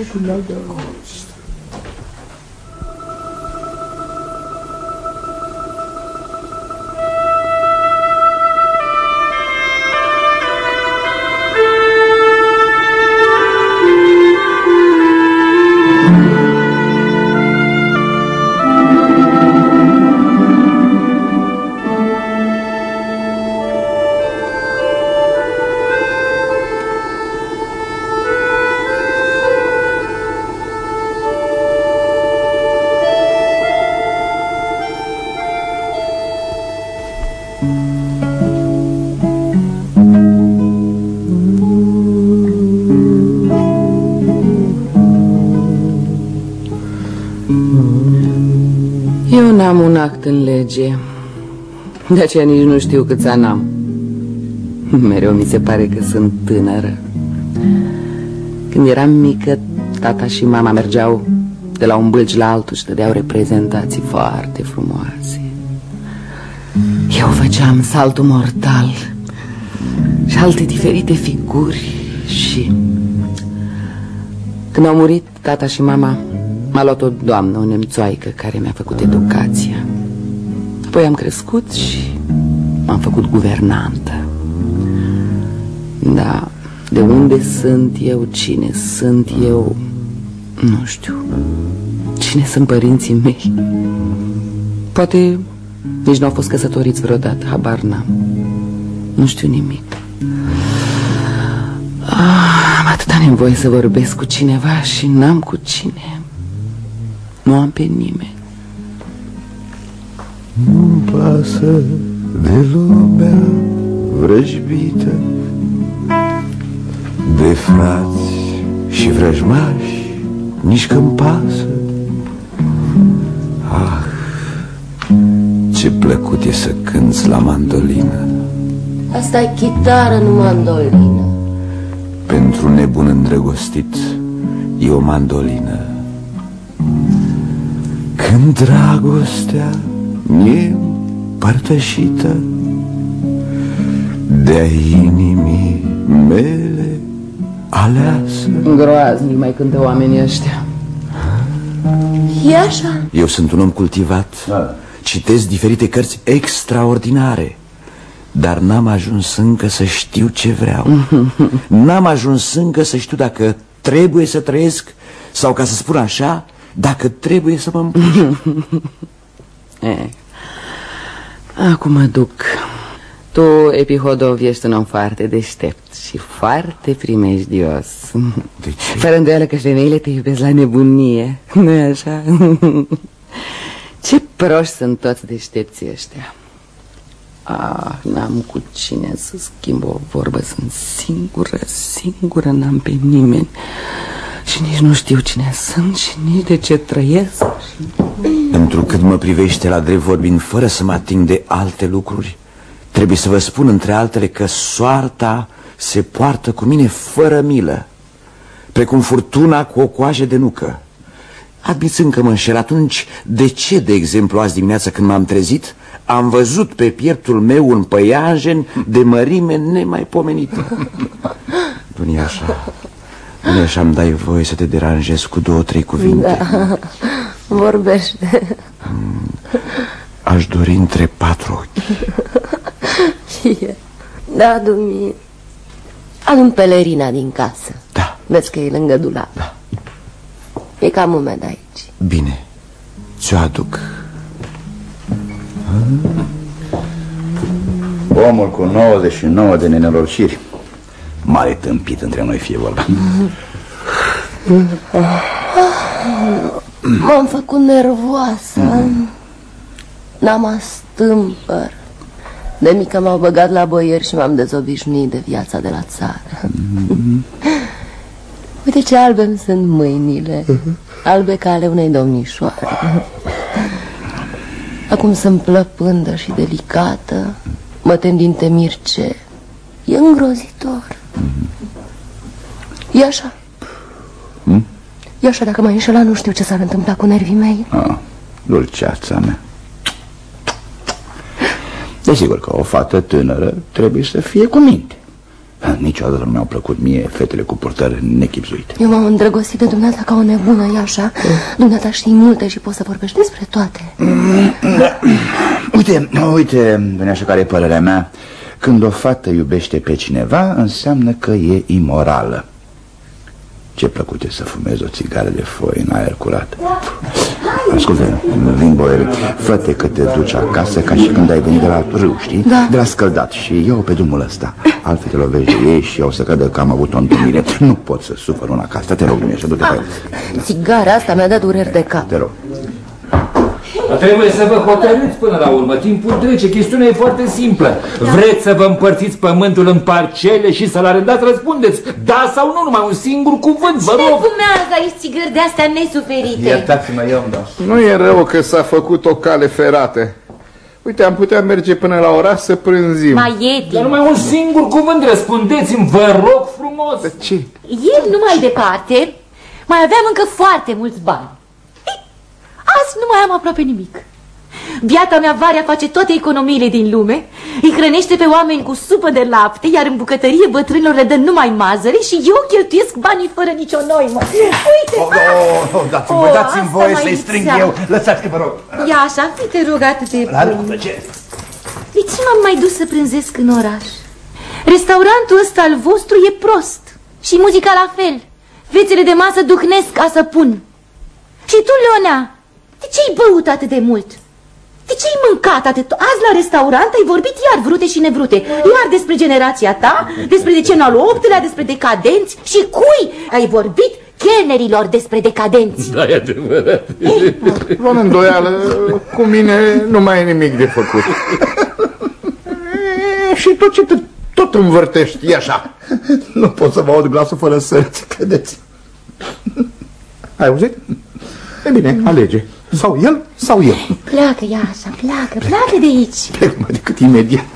Eu n-am un act în lege, de aceea nici nu știu câți ani am. Mereu mi se pare că sunt tânără. Când eram mică, tata și mama mergeau de la un bâlci la altul și dădeau reprezentații foarte frumoase. Eu făceam saltul mortal și alte diferite figuri. Și când au murit tata și mama, m-a luat o doamnă, o nemțoaică, care mi-a făcut educația. Apoi am crescut și m-am făcut guvernantă. Da, de unde sunt eu, cine sunt eu, nu știu. Cine sunt părinții mei? Poate nici nu au fost căsătoriți vreodată, habar n-am. Nu știu nimic. Am atâta nevoie să vorbesc cu cineva și n-am cu cine. Nu am pe nimeni. Nu-mi pasă de lumea vrăjbită, de frați și vrăjmași, nici că-mi pasă. Ah, ce plăcut e să cânți la mandolină. Asta e chitară, nu mandolină. Pentru nebun îndrăgostit e o mandolină. Când dragostea mi-e părtășită de-a inimii mele aleasă. Groaznic mai cântă oamenii ăștia. E așa? Eu sunt un om cultivat, citesc diferite cărți extraordinare, dar n-am ajuns încă să știu ce vreau. N-am ajuns încă să știu dacă trebuie să trăiesc sau, ca să spun așa, dacă trebuie să mă împușc. Acum mă duc. Tu, Epihodov, ești un om foarte deștept și foarte primejdios. De ce? Fără îndoială că femeile te iubesc la nebunie, nu-i așa? Ce proști sunt toți deștepții ăștia. N-am cu cine să schimb o vorbă, sunt singură, n-am pe nimeni. Și nici nu știu cine sunt și nici de ce trăiesc. Întrucât mă privește la drept vorbind, fără să mă ating de alte lucruri, trebuie să vă spun între altele că soarta se poartă cu mine fără milă, precum furtuna cu o coajă de nucă. Admițând că mă înșel, atunci de ce, de exemplu, azi dimineața când m-am trezit, am văzut pe pieptul meu un păianjen de mărime nemaipomenită? Nu-i așa? Nu-i așa, îmi dai voie să te deranjez cu 2-3 cuvinte? Da, vorbește. Aș dori între 4 ochi. Da, Dumii, adu-mi pelerina din casă. Da. Vezi că e lângă dulap. Da. E cam umed aici. Bine, ți-o aduc. Omul cu 99 de nenorociri. Mare tâmpit între noi fie vorba. M-am făcut nervoasă. N-am astâmpăr. De mică m-au băgat la boieri și m-am dezobișnuit de viața de la țară. Uite ce albe-mi sunt mâinile. Albe ca ale unei domnișoare. Acum sunt plăpândă și delicată. Mă tem din temir ce e îngrozitor. E așa. E așa, dacă m-ai înșelat, nu știu ce s-ar întâmpla cu nervii mei. Dulceața mea. Desigur că o fată tânără trebuie să fie cu minte. Niciodată nu mi-au plăcut mie fetele cu purtări nechipzuite. Eu m-am îndrăgostit de dumneata ca o nebună, e așa? Dumneata știi multe și poți să vorbești despre toate. Uite, așa care e părerea mea. Când o fată iubește pe cineva, înseamnă că e imorală. Ce plăcut e să fumezi o țigară de foi în aer curat. Ascultă, vin boiere, fă-te că te duci acasă ca și când ai venit de la râu, știi? Da. De la scăldat și iau pe drumul ăsta. Altfel te lovești de ei și eu o să cadă că am avut o întâlnire. Nu pot să sufăr una ca asta, te rog, Dumnezeu, du-te pe... Țigara asta mi-a dat dureri de cap. Te rog. Trebuie să vă hotărâți până la urmă. Timpul trece, chestiunea e foarte simplă. Vreți să vă împărțiți pământul în parcele și să-l arândați? Răspundeți da sau nu, numai un singur cuvânt, vă rog. Cine fumează aici țigări de-astea nesuferite? Iertați-mă, eu îmi dau. Nu e rău că s-a făcut o cale ferată. Uite, am putea merge până la oraș să prânzim. Mai e Dar numai un singur cuvânt, răspundeți-mi, vă rog frumos. De ce? Ieri, nu mai departe, mai aveam încă foarte mulți bani. Azi nu mai am aproape nimic. Biata mea Varea face toate economiile din lume, îi hrănește pe oameni cu supă de lapte, iar în bucătărie bătrânilor le dă numai mazăre și eu cheltuiesc banii fără nicio noimă. Uite! Dați-mi voie să-i strâng eu. Lăsați-te, vă rog. Ia așa, fi te rog atât de bun. De ce m-am mai dus să prânzesc în oraș? Restaurantul ăsta al vostru e prost și muzica la fel. Fețele de masă duhnesc ca să pun. Și tu, Leonea, de ce-ai băut atât de mult? De ce-ai mâncat atât? Azi la restaurant ai vorbit iar vrute și nevrute. Iar despre generația ta, despre decenul al 8-lea, despre decadenți. Și cui ai vorbit? chelnerilor despre decadenți. Da, e adevărat. Fără îndoială, cu mine nu mai e nimic de făcut. Și tot ce tot învârtești, e așa. Nu pot să vă aud glasul fără sărți, credeți. Ai auzit? E bine, alege. Sau el, sau eu. Pleacă, ia așa, pleacă de aici. Plec mai decât imediat.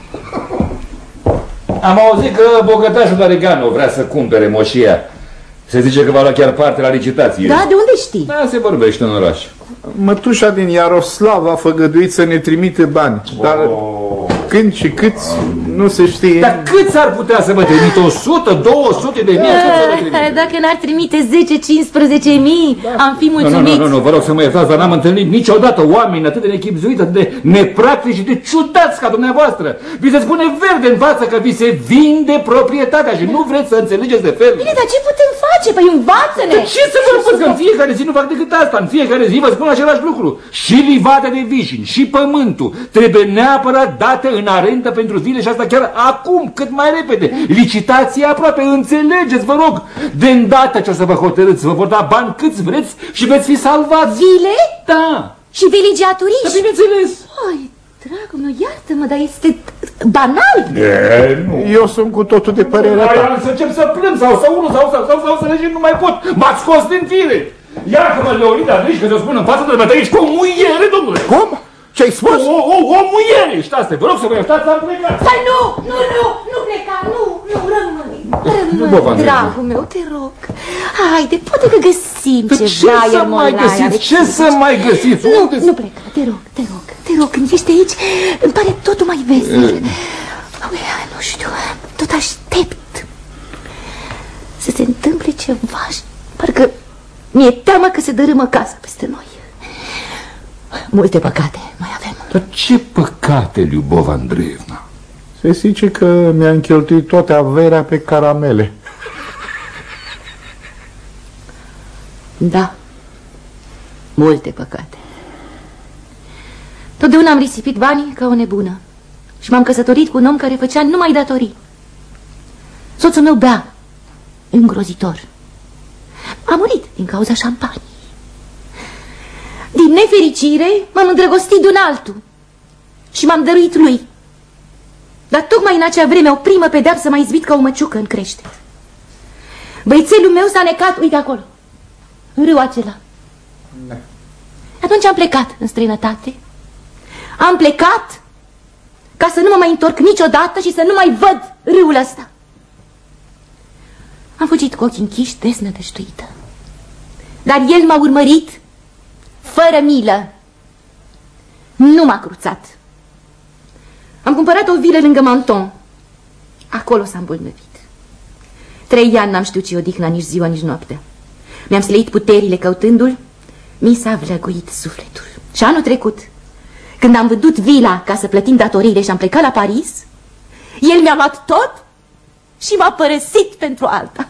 Am auzit că bogătașul Dariganu vrea să cumpere moșia. Se zice că va lua chiar parte la licitație. Da, de unde știi? Da, se vorbește în oraș. Mătușa din Iaroslav a făgăduit să ne trimite bani. Dar când și câți, nu se știe. Dar câți ar putea să vă trimite? 100, 200 de mii? Dacă n-ar trimite 10-15 mii, am fi mulțumiți. Nu, vă rog să mă iertați, dar n-am întâlnit niciodată oameni atât de nechibzuiți, atât de nepractici și de ciudați ca dumneavoastră. Vi se spune verde în față că vi se vinde proprietatea și nu vreți să înțelegeți de fel. Bine, dar ce putem face? Păi învață-ne! Dar ce să vă spun, că în fiecare zi nu fac decât asta. În fiecare zi vă spun același lucru. Și livada de vișini, și pământul trebuie neapărat date în arendă pentru vile și asta chiar acum, cât mai repede. Licitația aproape, înțelegeți, vă rog. De îndată ce o să vă hotărâți, vă vor da bani câți vreți și veți fi salvați. Vile? Da. Și vilegiaturiști? Da, bineînțeles. Ai, dragul meu, iartă-mă, dar este banal. Eu sunt cu totul de părerea ta. Să încep să plâng sau să unul sau să lege, nu mai pot. M-ați scos din fire. Iartă-mă, Leonida, nici că să spun în față de dumneavoastră, ești cu o muiere, domnule. Cum? Ce-ai spus? O muiere ești asta. Vă rog să vă iertați, am plecat. Stai, nu pleca, rămâne, dragul meu, te rog. Haide, poate că găsim ceva, Ce să mai găsiți? Nu pleca, te rog, când ești aici, îmi pare totul mai vesel. Nu știu, tot aștept să se întâmple ceva și parcă mi-e teamă că se dărâmă casa peste noi. Multe păcate mai avem. Dar ce păcate, Lyubova Andreevna? Se zice că mi-a încheltuit toată averea pe caramele. Da, multe păcate. Totdeauna am risipit banii ca o nebună și m-am căsătorit cu un om care făcea numai datorii. Soțul meu bea îngrozitor. A murit din cauza șampanii. Din nefericire m-am îndrăgostit de un altul și m-am dăruit lui. Dar tocmai în acea vreme o primă pedeapsă m-a izbit ca o măciucă în creștet. Băițelul meu s-a necat, uite acolo, în râul acela. Da. Atunci am plecat în străinătate. Am plecat ca să nu mă mai întorc niciodată și să nu mai văd râul ăsta. Am fugit cu ochii închiși, deznădăjduită. Dar el m-a urmărit fără milă. Nu m-a cruțat. Am cumpărat o vilă lângă Menton. Acolo s-a îmbolnăvit. 3 ani n-am știut ce odihna, nici ziua, nici noaptea. Mi-am slăit puterile căutându-l. Mi s-a vlăguit sufletul. Și anul trecut, când am vândut vila ca să plătim datoriile și am plecat la Paris, el mi-a luat tot și m-a părăsit pentru alta.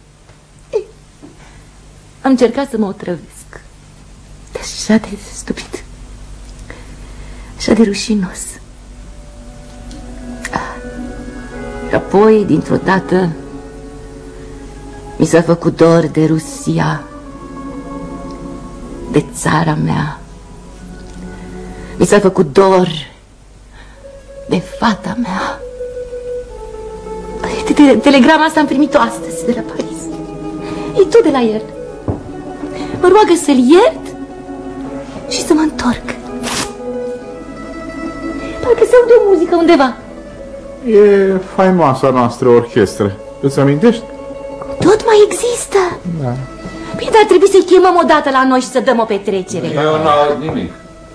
Am încercat să mă otrăvesc. Dar așa de stupid, așa de rușinos. Și apoi, dintr-o dată, mi s-a făcut dor de Rusia, de țara mea. Mi s-a făcut dor de fata mea. Telegrama asta am primit-o astăzi de la Paris. E tot de la el. Mă roagă să-l iert și să mă întorc. Parcă se aude o muzică undeva. E faimoasa noastră orchestră. Îți amintești? Tot mai există. Da. Bine, dar trebuie să-i chemăm odată la noi și să dăm o petrecere. Eu n-aud nimic.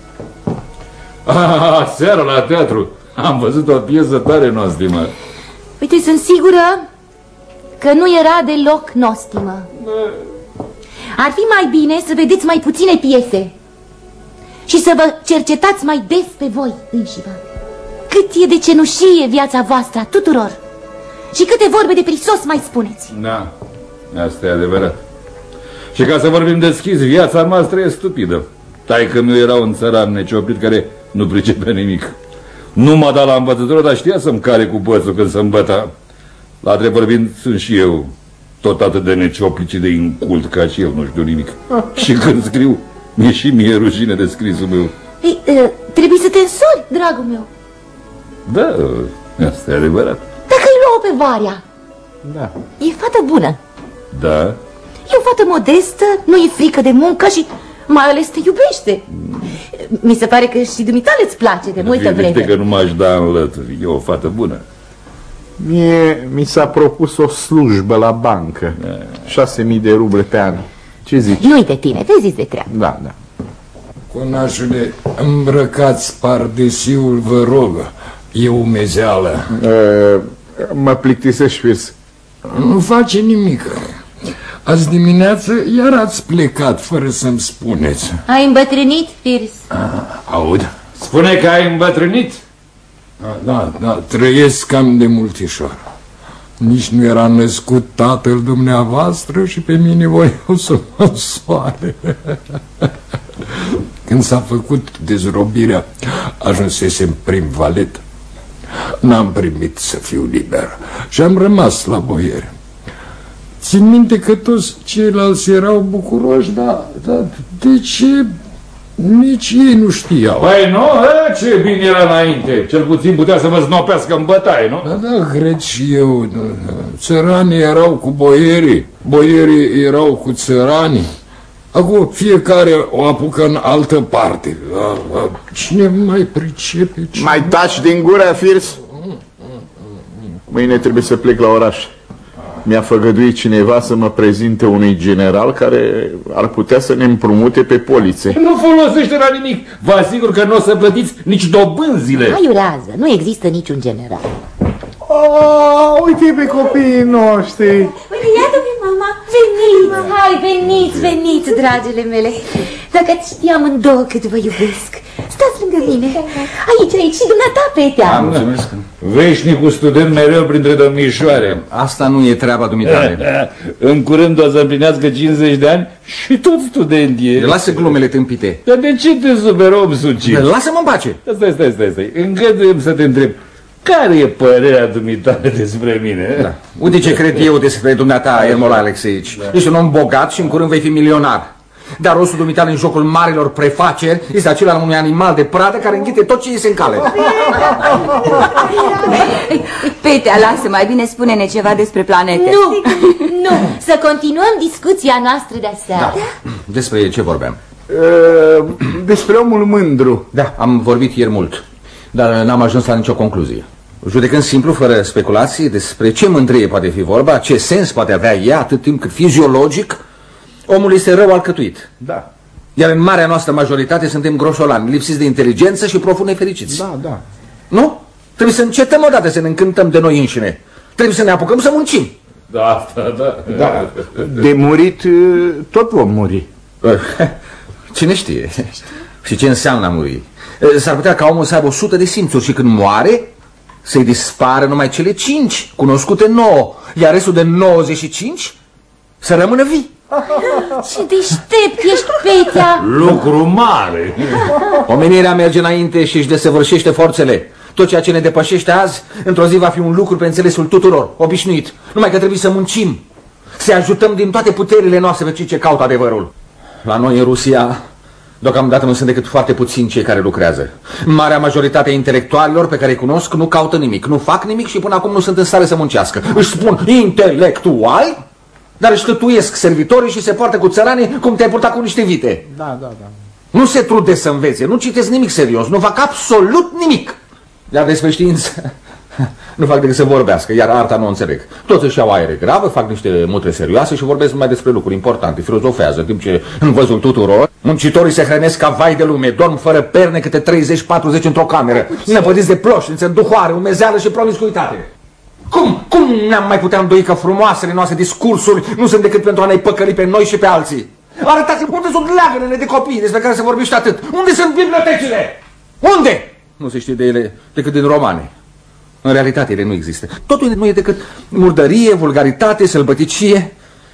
Seara la teatru am văzut o piesă tare nostimă. Uite, sunt sigură că nu era deloc nostimă. Ar fi mai bine să vedeți mai puține piese și să vă cercetați mai des pe voi înșivă. Cât e de cenușie viața voastră a tuturor și câte vorbe de prisos mai spuneți. Da, asta e adevărat. Și ca să vorbim deschis, viața noastră e stupidă. Taică-miu era un țăran necioprit care nu pricepea nimic. Nu m-a dat la învățătură, dar știa să-mi care cu bățul când se îmbăta. La drept vorbind, sunt și eu tot atât de necioplici de incult ca și el, nu știu nimic. Și când scriu, mi-e și mie rușine de scrisul meu. Ei, trebuie să te însori, dragul meu. Da, asta e adevărat. Dacă îi luau pe Varia. Da. E fată bună. Da. E o fată modestă, nu e frică de muncă și mai ales te iubește. Mi se pare că și dumitale îți place de multă vreme. Uite că nu m-aș da în lături, e o fată bună. Mie mi s-a propus o slujbă la bancă, 6.000 de ruble pe an. Ce zici? Nu-i de tine, vezi de treabă. Da, da. Conașule, îmbrăcați pardesiul, vă rog. E umezeală. Mă plictisești, Firs. Nu face nimic. Azi dimineață iar ați plecat fără să-mi spuneți. Ai îmbătrânit, Firs? Aud. Spune că ai îmbătrânit? Da, trăiesc cam de multișor. Nici nu era născut tatăl dumneavoastră și pe mine voiau să mă soare. Când s-a făcut dezrobirea, ajunsesem prim valet. N-am primit să fiu liber și am rămas la boiere. Țin minte că toți ceilalți erau bucuroși, dar de ce nici ei nu știau? Păi nu, ce bine era înainte. Cel puțin putea să vă znopească în bătaie, nu? Da, cred și eu. Țăranii erau cu boierii, boierii erau cu țăranii. Acum fiecare o apucă în altă parte. Cine mai pricepe? Mai taci din gură, Firs? Mâine trebuie să plec la oraș. Mi-a făgăduit cineva să mă prezinte unui general care ar putea să ne împrumute pe polițe. Nu folosește la nimic. Vă asigur că nu o să plătiți nici dobânzile. Aiurează, nu există niciun general. Uite pe copiii noștri. Uite, iată-mi, mama. Veniți, hai, veniți, dragile mele. Dacă știam amândouă cât vă iubesc. Stați lângă mine. Aici, și dumneata, Petea. Mulțumesc. Veșnicul student mereu printre domnișoare. Asta nu e treaba dumitale. În curând o să împlinească 50 de ani și tot student e. Lasă glumele tâmpite. Dar de ce te superi, om sucit? Lasă-mă în pace. Stai. Îngăduiem să te întreb. Care e părerea dumitale despre mine? Da. Uite ce cred eu despre dumneata, Ermolai Alexeici. Ești un om bogat și în curând vei fi milionar. Dar rostul dumitale în jocul marilor prefaceri este acela al unui animal de pradă care înghite tot ce iese în cale. Petea, lasă, mai bine spune-ne ceva despre planete. Nu, să continuăm discuția noastră de aseară. Da. Despre ce vorbeam? Despre omul mândru. Da, am vorbit ieri mult, dar n-am ajuns la nicio concluzie. Judecând simplu, fără speculații, despre ce mândrie poate fi vorba, ce sens poate avea ea, atât timp cât fiziologic omul este rău alcătuit. Da. Iar în marea noastră majoritate suntem groșolani, lipsiți de inteligență și profund nefericiți. Da. Nu? Trebuie să încetăm odată să ne încântăm de noi înșine. Trebuie să ne apucăm să muncim. Da. De murit tot vom muri. Cine știe? Și ce înseamnă a muri? S-ar putea ca omul să aibă 100 de simțuri și când moare să-i dispară numai cele 5 cunoscute nouă, iar restul de 95 să rămână vii. Ce deștept ești, Petea! Lucru mare! Omenirea merge înainte și își desăvârșește forțele. Tot ceea ce ne depășește azi, într-o zi va fi un lucru pe înțelesul tuturor, obișnuit. Numai că trebuie să muncim, să ajutăm din toate puterile noastre pe cei ce caută adevărul. La noi în Rusia, deocamdată nu sunt decât foarte puțini cei care lucrează. Marea majoritate a intelectualilor pe care îi cunosc nu caută nimic, nu fac nimic și până acum nu sunt în stare să muncească. Își spun intelectuali, dar își tătuiesc servitorii și se poartă cu țăranii cum te-ai purtat cu niște vite. Da. Nu se trude să învețe, nu citesc nimic serios, nu fac absolut nimic. Iar despre știință nu fac decât să vorbească, iar arta nu o înțeleg. Toți își iau aere gravă, fac niște mutre serioase și vorbesc numai despre lucruri importante, filozofează, în timp ce în văzul tuturor muncitorii se hrănesc ca vai de lume, dorm fără perne câte 30-40 într-o cameră, năpădiți de ploșniță, înduhoare, umezeală și promiscuitate. Cum ne-am mai putea îndoi că frumoasele noastre discursuri nu sunt decât pentru a ne păcăli pe noi și pe alții? Arătați-mi unde sunt leagănele de copii despre care se vorbește atât. Unde sunt bibliotecile? Unde? Nu se știe de ele decât din romane. În realitate ele nu există. Totul nu e decât murdărie, vulgaritate, sălbăticie.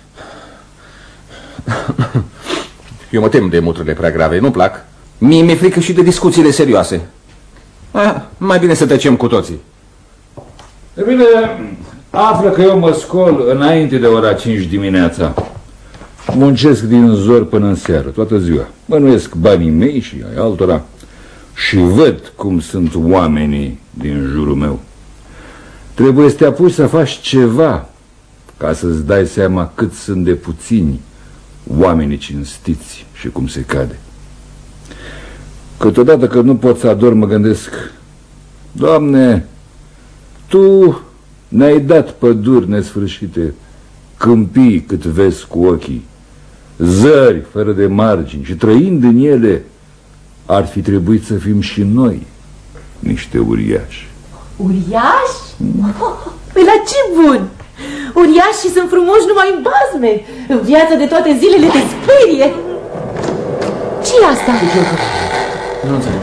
Eu mă tem de mutrele prea grave, nu-mi plac. Mie mi-e frică și de discuțiile serioase. Mai bine să tăcem cu toții. E bine, Află că eu mă scol înainte de ora 5 dimineața. Muncesc din zor până în seară, toată ziua. Bănuiesc banii mei și ai altora și văd cum sunt oamenii din jurul meu. Trebuie să te apuci să faci ceva ca să-ți dai seama cât sunt de puțini oamenii cinstiți și cum se cade. Câteodată că nu pot să adorm, mă gândesc: Doamne, Tu ne-ai dat păduri nesfârșite, câmpii cât vezi cu ochii, zări fără de margini, și trăind în ele ar fi trebuit să fim și noi niște uriași. Uriași? Păi la ce bun! Uriașii sunt frumoși numai în bazme. În viața de toate zilele te sperie. Ce-i asta? Nu înțeleg.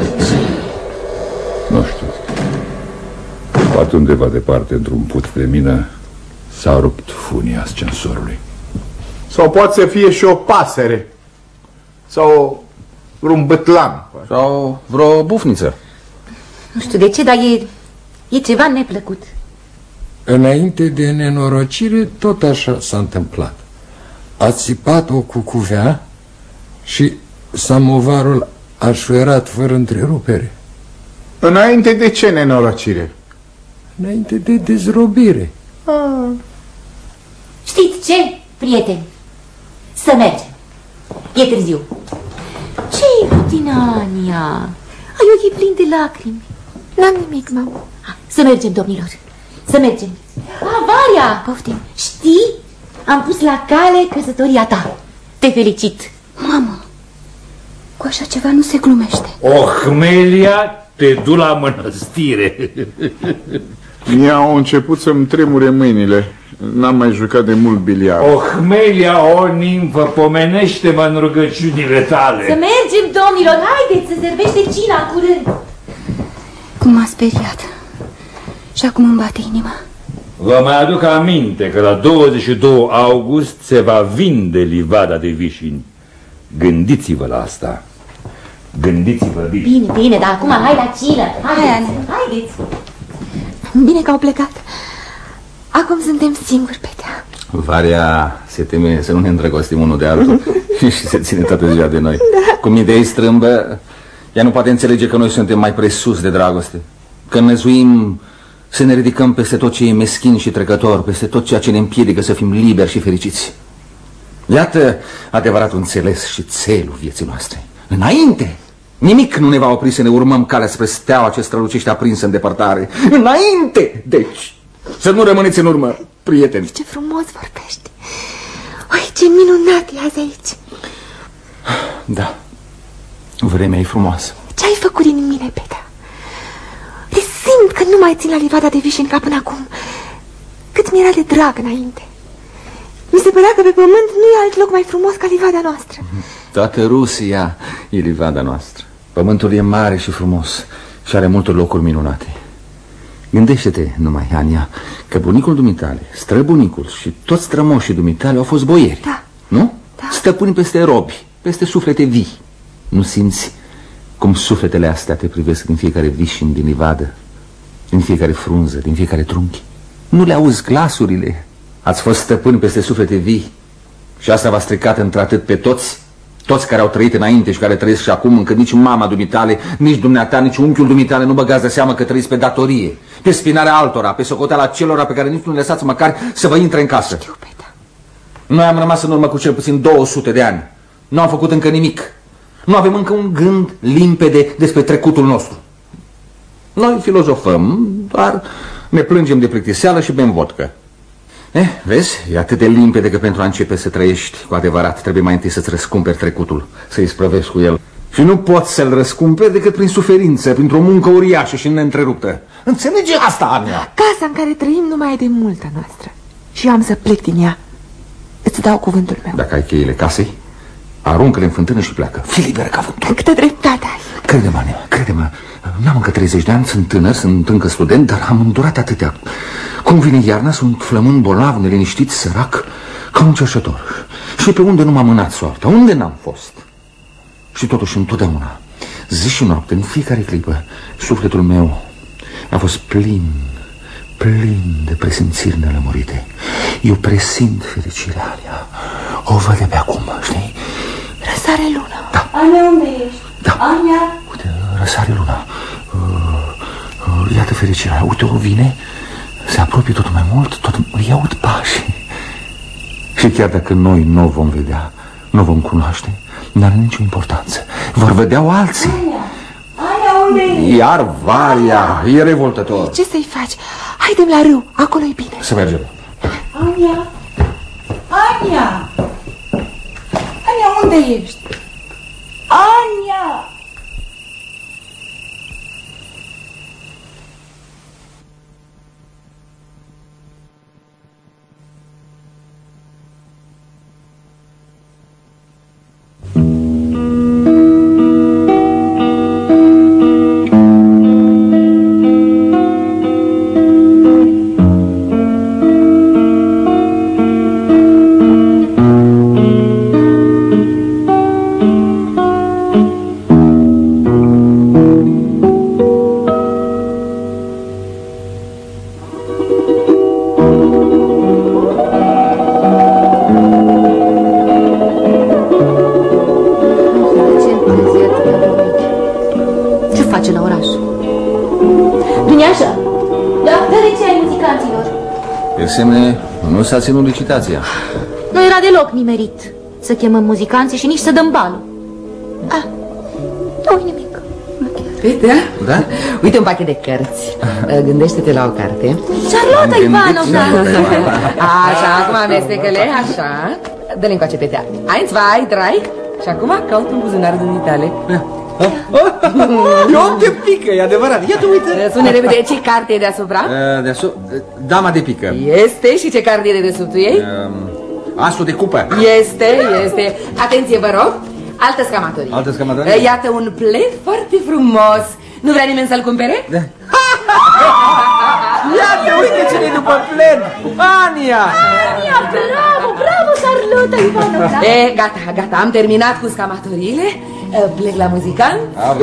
Nu știu. Poate undeva departe, într-un put de mină, s-a rupt funia ascensorului. Sau poate să fie și o pasăre. Sau un bătlan. Sau vreo bufniță. Nu știu de ce, dar e ceva neplăcut. Înainte de nenorocire, tot așa s-a întâmplat. A țipat o cucuvea și samovarul a șuierat fără întrerupere. Înainte de ce nenorocire? Înainte de dezrobire. Știți ce, prieteni? Să mergem. E târziu. Ce-i cu tine, Ania? Ai ochii plini de lacrimi. N-am nimic, mamă. Să mergem, domnilor. Să mergem. Varia! Poftim. Știi? Am pus la cale căsătoria ta. Te felicit. Mamă, cu așa ceva nu se glumește. Ohmelia, te du la mănăstire. Mie au început să-mi tremure mâinile. N-am mai jucat de mult biliard. Ohmelia, o nimfă, pomenește-mă în rugăciunile tale. Să mergem, domnilor. Haideți, să servește cina în curând. Cum m-a speriat. Și acum îmi bate inima. Vă mai aduc aminte că la 22 august se va vinde livada de vișini. Gândiți-vă la asta. Gândiți-vă bine. Bine, bine, dar acum hai la cină. Haideți. Bine că au plecat. Acum suntem singuri, Petea. Varia se teme să nu ne îndrăgostim unul de altul și se ține toată ziua de noi. Da. Cum idei strâmbă, ea nu poate înțelege că noi suntem mai presus de dragoste. Că năzuim să ne ridicăm peste tot ce e meschin și trecător, peste tot ceea ce ne împiedică să fim liberi și fericiți. Iată adevăratul înțeles și țelul vieții noastre. Înainte, nimic nu ne va opri să ne urmăm calea spre steaua ce strălucește aprinsă în depărtare. Înainte, deci, să nu rămâneți în urmă, prieteni. Ce frumos vorbești. Oi, ce minunat e azi aici. Da, vremea e frumoasă. Ce ai făcut din mine, Petea? Le simt că nu mai țin la livada de vișini ca până acum. Cât mi-era de drag înainte. Mi se părea că pe pământ nu e alt loc mai frumos ca livada noastră. Toată Rusia e livada noastră. Pământul e mare și frumos și are multe locuri minunate. Gândește-te numai, Ania, că bunicul dumitale, străbunicul și toți strămoșii dumitale au fost boieri. Da. Nu? Da. Stăpâni peste robi, peste suflete vii. Nu simți cum sufletele astea te privesc din fiecare vișin din livadă, din fiecare frunză, din fiecare trunchi? Nu le auzi glasurile? Ați fost stăpâni peste suflete vii și asta v-a stricat într-atât pe toți? Toți care au trăit înainte și care trăiesc și acum, încât nici mama dumitale, nici dumneata, nici unchiul dumitale nu băgați de seamă că trăiți pe datorie, pe spinarea altora, pe socoteala celora pe care nici nu le lăsați măcar să vă intre în casă. Știu, Petea. Noi am rămas în urmă cu cel puțin 200 de ani. Nu am făcut încă nimic. Nu avem încă un gând limpede despre trecutul nostru. Noi filozofăm, doar ne plângem de plictiseală și bem vodcă. Vezi, e atât de limpede că pentru a începe să trăiești cu adevărat trebuie mai întâi să-ți răscumperi trecutul, să-i sprăvești cu el. Și nu poți să-l răscumperi decât prin suferință, printr-o muncă uriașă și neîntreruptă. Înțelege asta, Ania? Casa în care trăim nu mai e de multă noastră și eu am să plec din ea. Îți dau cuvântul meu. Dacă ai cheile casei, aruncă-le în fântână și pleacă. Fii liberă ca vântul. Câtă dreptate ai. Crede-mă, Ania, crede-mă. N-am încă 30 de ani, sunt tânăr, sunt încă student, dar am îndurat atâtea. Cum vine iarna, sunt flămând, bolnav, neliniștit, sărac, ca un cerșător. Și pe unde nu m-a mânat soarta, unde n-am fost. Și totuși întotdeauna, zi și noapte, în fiecare clipă, sufletul meu a fost plin plin de presimțiri nelămurite. Eu presimt fericirea, Ania. O văd de pe acum, știi? Răsare luna. Da. Ania, unde ești? Da. Ania? Uite, răsare luna. Iată fericirea. Uite, o vine, se apropie tot mai mult, tot îi aud pașii. Și chiar dacă noi nu o vom vedea, nu o vom cunoaște, n-are nicio importanță. Vor vedea-o alții. Ania, unde ești? Iar Varia, e revoltător. Ce să-i faci? Haidem la râu, acolo e bine. Să mergem. Ania! Ania! Ania, unde ești? Ania! Semne, nu s-a ținut licitația. Nu era deloc nimerit să chemăm muzicanții și nici să dăm balul. Nu-i nimic. Petea? Da? Uite un pachet de cărți. Gândește-te la o carte. Charlotta Ivanovna! Așa, acum amestecă-le, așa. Dă-le încoace, Petea. 1, 2, 3. Și acum caut un buzunar dumitale. Eu te pică, e adevărat. Iată, uite. Spune repede, ce carte e deasupra? Dama de pică. Este, și ce carte e de dedesubtul ei? Asul de cupă. Este. Atenție, vă rog. Altă scamatorie. Altă scamatorie? Iată un plen foarte frumos. Nu vrea nimeni să-l cumpere? Da. Iată, uite cine e după plen. Ania! Ania, bravo, Charlotta Ivanovna. Gata, am terminat cu scamatoriile. Plec la muzicant.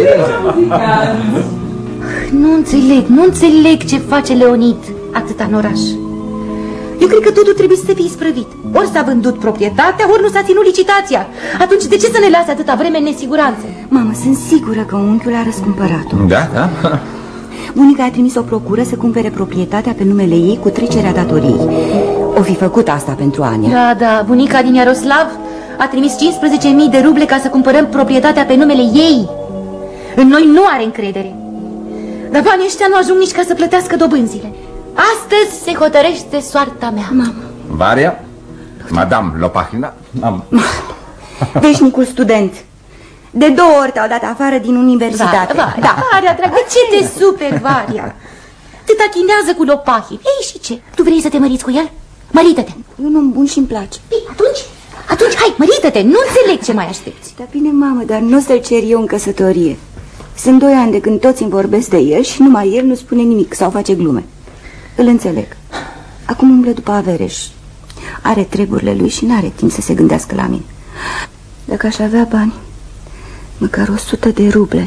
Nu înțeleg ce face Leonid atâta în oraș. Eu cred că totul trebuie să fie isprăvit. Ori s-a vândut proprietatea, ori nu s-a ținut licitația. Atunci de ce să ne lase atâta vreme în nesiguranță? Mamă, sunt sigură că unchiul a răscumpărat-o. Da? Bunica a trimis o procură să cumpere proprietatea pe numele ei cu trecerea datoriei. O fi făcut asta pentru Ania. Da, bunica din Iaroslav a trimis 15.000 de ruble ca să cumpărăm proprietatea pe numele ei. În noi nu are încredere. Dar banii ăștia nu ajung nici ca să plătească dobânzile. Astăzi se hotărăște soarta mea. Mamă. Varia, Madame Lopahina. Veșnicul student. De 2 ori te-au dat afară din universitate. Varia, dragă, de ce te super, Varia? Te tachinează cu Lopahin. Ei, și ce? Tu vrei să te măriți cu el? Mărită-te. E un om bun și-mi place. Bine, atunci, hai, mărită-te. Nu înțeleg ce mai aștepți. Da, bine, mamă, dar nu o să-l cer eu în căsătorie. Sunt 2 ani de când toți îmi vorbesc de el și numai el nu spune nimic sau face glume. Îl înțeleg. Acum umblă după avere și are treburile lui și n-are timp să se gândească la mine. Dacă aș avea bani, măcar 100 de ruble,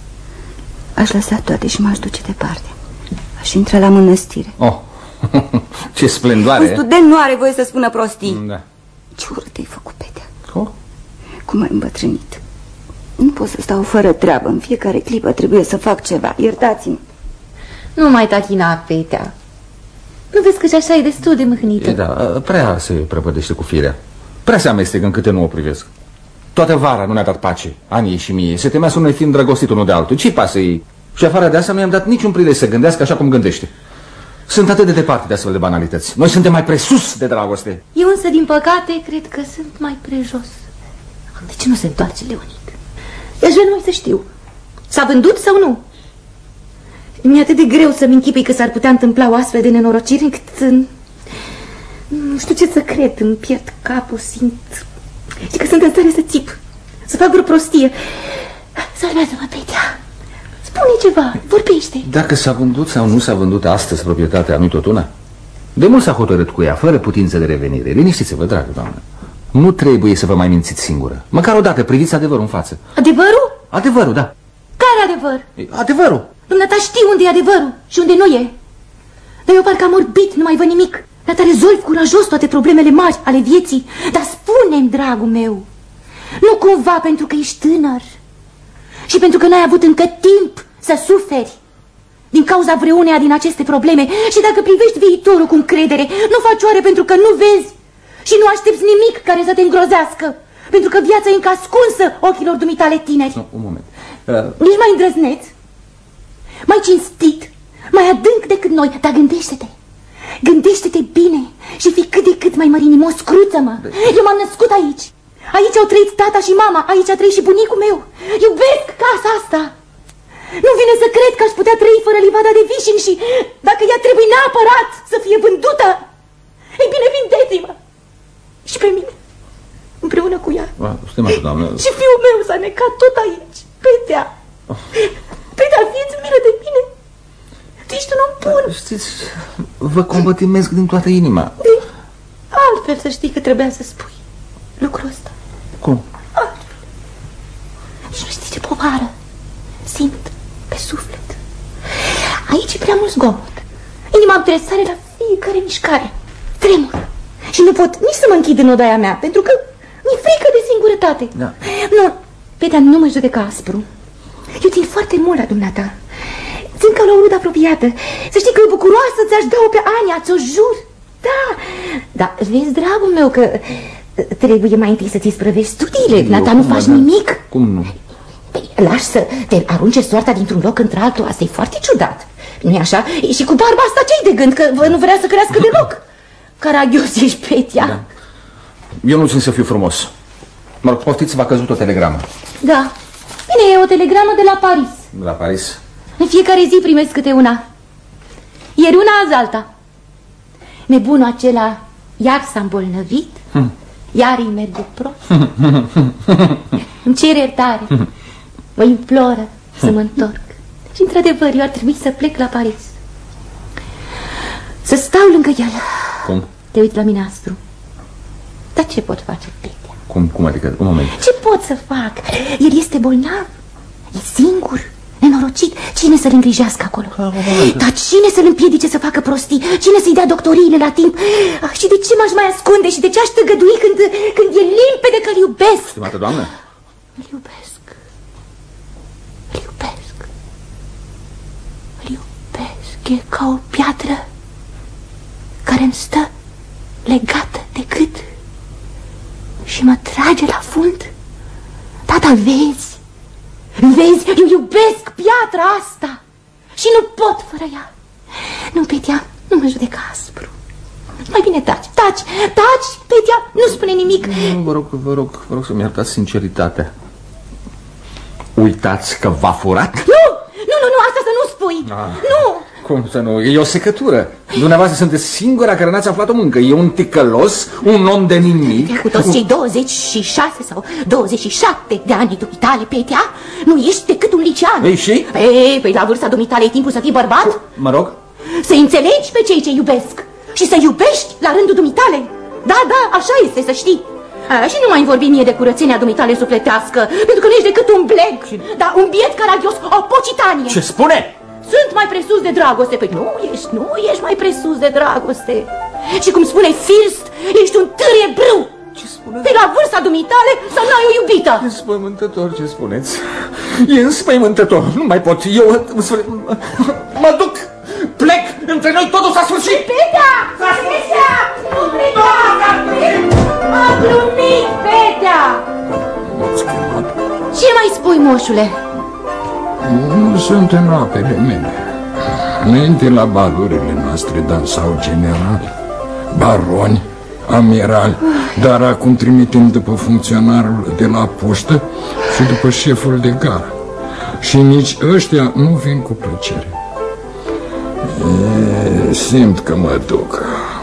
aș lăsa toate și m-aș duce departe. Aș intra la mănăstire. Oh, ce splendoare! Un student nu are voie să spună prostii. Da. Ce urât ai făcut, Petea. Oh? Cum ai îmbătrânit. Nu pot să stau fără treabă. În fiecare clipă trebuie să fac ceva. Iertați-mă. Nu mai tachina, Petea. Nu vezi că și așa e destul de mâhnită? Da, prea se prăpădește cu firea. Prea se amestecă în câte nu o privesc. Toată vara nu ne-a dat pace, Aniei și mie. Se temea să nu ne fim drăgostit unul de altul. Ce-i pasă ei? Și afară de asta nu i-am dat niciun prilej să gândească așa cum gândește. Sunt atât de departe de astfel de banalități. Noi suntem mai presus de dragoste. Eu însă, din păcate, cred că sunt mai prejos. De ce nu se întoarce Leonid? Eu aș vrea numai să știu. S-a vândut sau nu? Mi-e atât de greu să-mi închipui că s-ar putea întâmpla o astfel de nenorocire încât nu știu ce să cred. Îmi pierd capul, simt și că sunt în stare să țip, să fac vreo prostie. Salvează-mă, Petea. Spune ceva, vorbește. Dacă s-a vândut sau nu s-a vândut astăzi proprietatea, nu-i tot una? De mult s-a hotărât cu ea, fără putință de revenire. Liniștiți-vă, dragă doamnă. Nu trebuie să vă mai mințiți singură. Măcar odată priviți adevărul în față. Adevărul? Adevărul, da. Care adevăr? Adevărul. Dumneata știi unde e adevărul și unde nu e. Dar eu parcă am orbit, nu mai văd nimic. Dar te rezolvi curajos toate problemele mari ale vieții. Dar spune-mi, dragul meu, nu cumva pentru că ești tânăr și pentru că n-ai avut încă timp să suferi din cauza vreuneia din aceste probleme, și dacă privești viitorul cu încredere, nu faci oare pentru că nu vezi și nu aștepți nimic care să te îngrozească, pentru că viața e încă ascunsă ochilor dumitale tineri? No, un moment. Nici mai îndrăzneț, mai cinstit, mai adânc decât noi. Dar gândește-te, gândește-te bine și fii cât de cât mai mărinimos. Cruță-mă, eu m-am născut aici. Aici au trăit tata și mama, aici a trăit și bunicul meu. Iubesc casa asta. Nu vine să cred că aș putea trăi fără livada de vișini și dacă ea trebuie neapărat să fie vândută, ei bine, vindeți-mă și pe mine împreună cu ea. Stimată doamnă. Și fiul meu s-a necat tot aici, Petea. Petea, fie-ți milă de mine. Tu ești un om bun. Știți, vă compătimesc din toată inima. Altfel să știi că trebuia să spui lucrul ăsta. Cum? Altfel. Și nu știi ce povară simt pe suflet. Aici e prea mult zgomot. Inima îmi tresare la fiecare mișcare. Tremur. Și nu pot nici să mă închid în odaia mea, pentru că mi-e frică de singurătate. Da. Nu, Petea, nu mă judeca aspru. Eu țin foarte mult la dumneata. Țin ca la o rudă apropiată. Să știi că e bucuroasă ți-aș da-o pe Ania, ți-o jur. Da, dar vezi, dragul meu, că trebuie mai întâi să-ți sprăvești studiile. Dumneata nu faci nimic. Cum nu? Păi, lași să te arunce soarta dintr-un loc într-altul, asta e foarte ciudat. Nu-i așa? Și cu barba asta ce-i de gând? Că nu vrea să crească deloc. Caragios ești, Petea. Da. Eu nu țin să fiu frumos. Mă rog, poftiți, v-a căzut o telegramă. Da. Bine, e o telegramă de la Paris. De la Paris? În fiecare zi primesc câte una. Ieri una, azi alta. Nebunul acela iar s-a îmbolnăvit, iar îi merge prost. Îmi cere iertare. Mă imploră să mă întorc. Și într-adevăr, eu ar trebui să plec la Paris, să stau lângă el. Cum? Te uiți la mine aspru. Dar ce pot face, Petea? Cum adică? Un moment. Ce pot să fac? El este bolnav, e singur, nenorocit. Cine să-l îngrijească acolo? Dar cine să-l împiedice să facă prostii? Cine să-i dea doctoriile la timp? Și de ce m-aș mai ascunde? Și de ce aș tăgădui când e limpede că-l iubesc? Stimată doamnă? Îl iubesc. Îl iubesc. Îl iubesc. E ca o piatră care îmi stă legată de gât și mă trage la fund. Tata, vezi? Vezi? Eu iubesc piatra asta și nu pot fără ea. Nu, Petea, nu mă judeca aspru. Mai bine taci, Petea, nu spune nimic. Nu, vă rog să-mi iertați sinceritatea. Uitați că v-a furat? Nu, asta să nu spui. Nu. Cum să nu? E o secătură. Dumneavoastră sunteți singura care n-ați aflat-o încă. E un ticălos, un om de nimic. Cu toți cei 26 sau 27 de ani dumitale, Petea, nu ești decât un licean. Ei, și? Păi la vârsta dumitale e timpul să fii bărbat? Mă rog? Să înțelegi pe cei ce iubesc și să iubești la rândul dumitale. Da, așa este, să știi. Și nu mai vorbi mie de curățenia dumitale sufletească, pentru că nu ești decât un bleg, dar un biet caragios, o pocitanie. Ce spune? Sunt mai presus de dragoste. Păi nu ești mai presus de dragoste. Și cum spune First, ești un târie brâu. Ce spune? Pe la vârsta dumitale să n-ai o iubită. E înspăimântător ce spuneți. E înspăimântător. Nu mai pot. Eu mă duc. Plec. Între noi totul s-a sfârșit. Petea! M-a glumit, Petea! Ce mai spui, moșule? Nu sunt în apele mele. Înainte la balurile noastre dansau generali, baroni, amirali, dar acum trimitem după funcționarul de la poștă și după șeful de gară. Și nici ăștia nu vin cu plăcere. Simt că mă duc.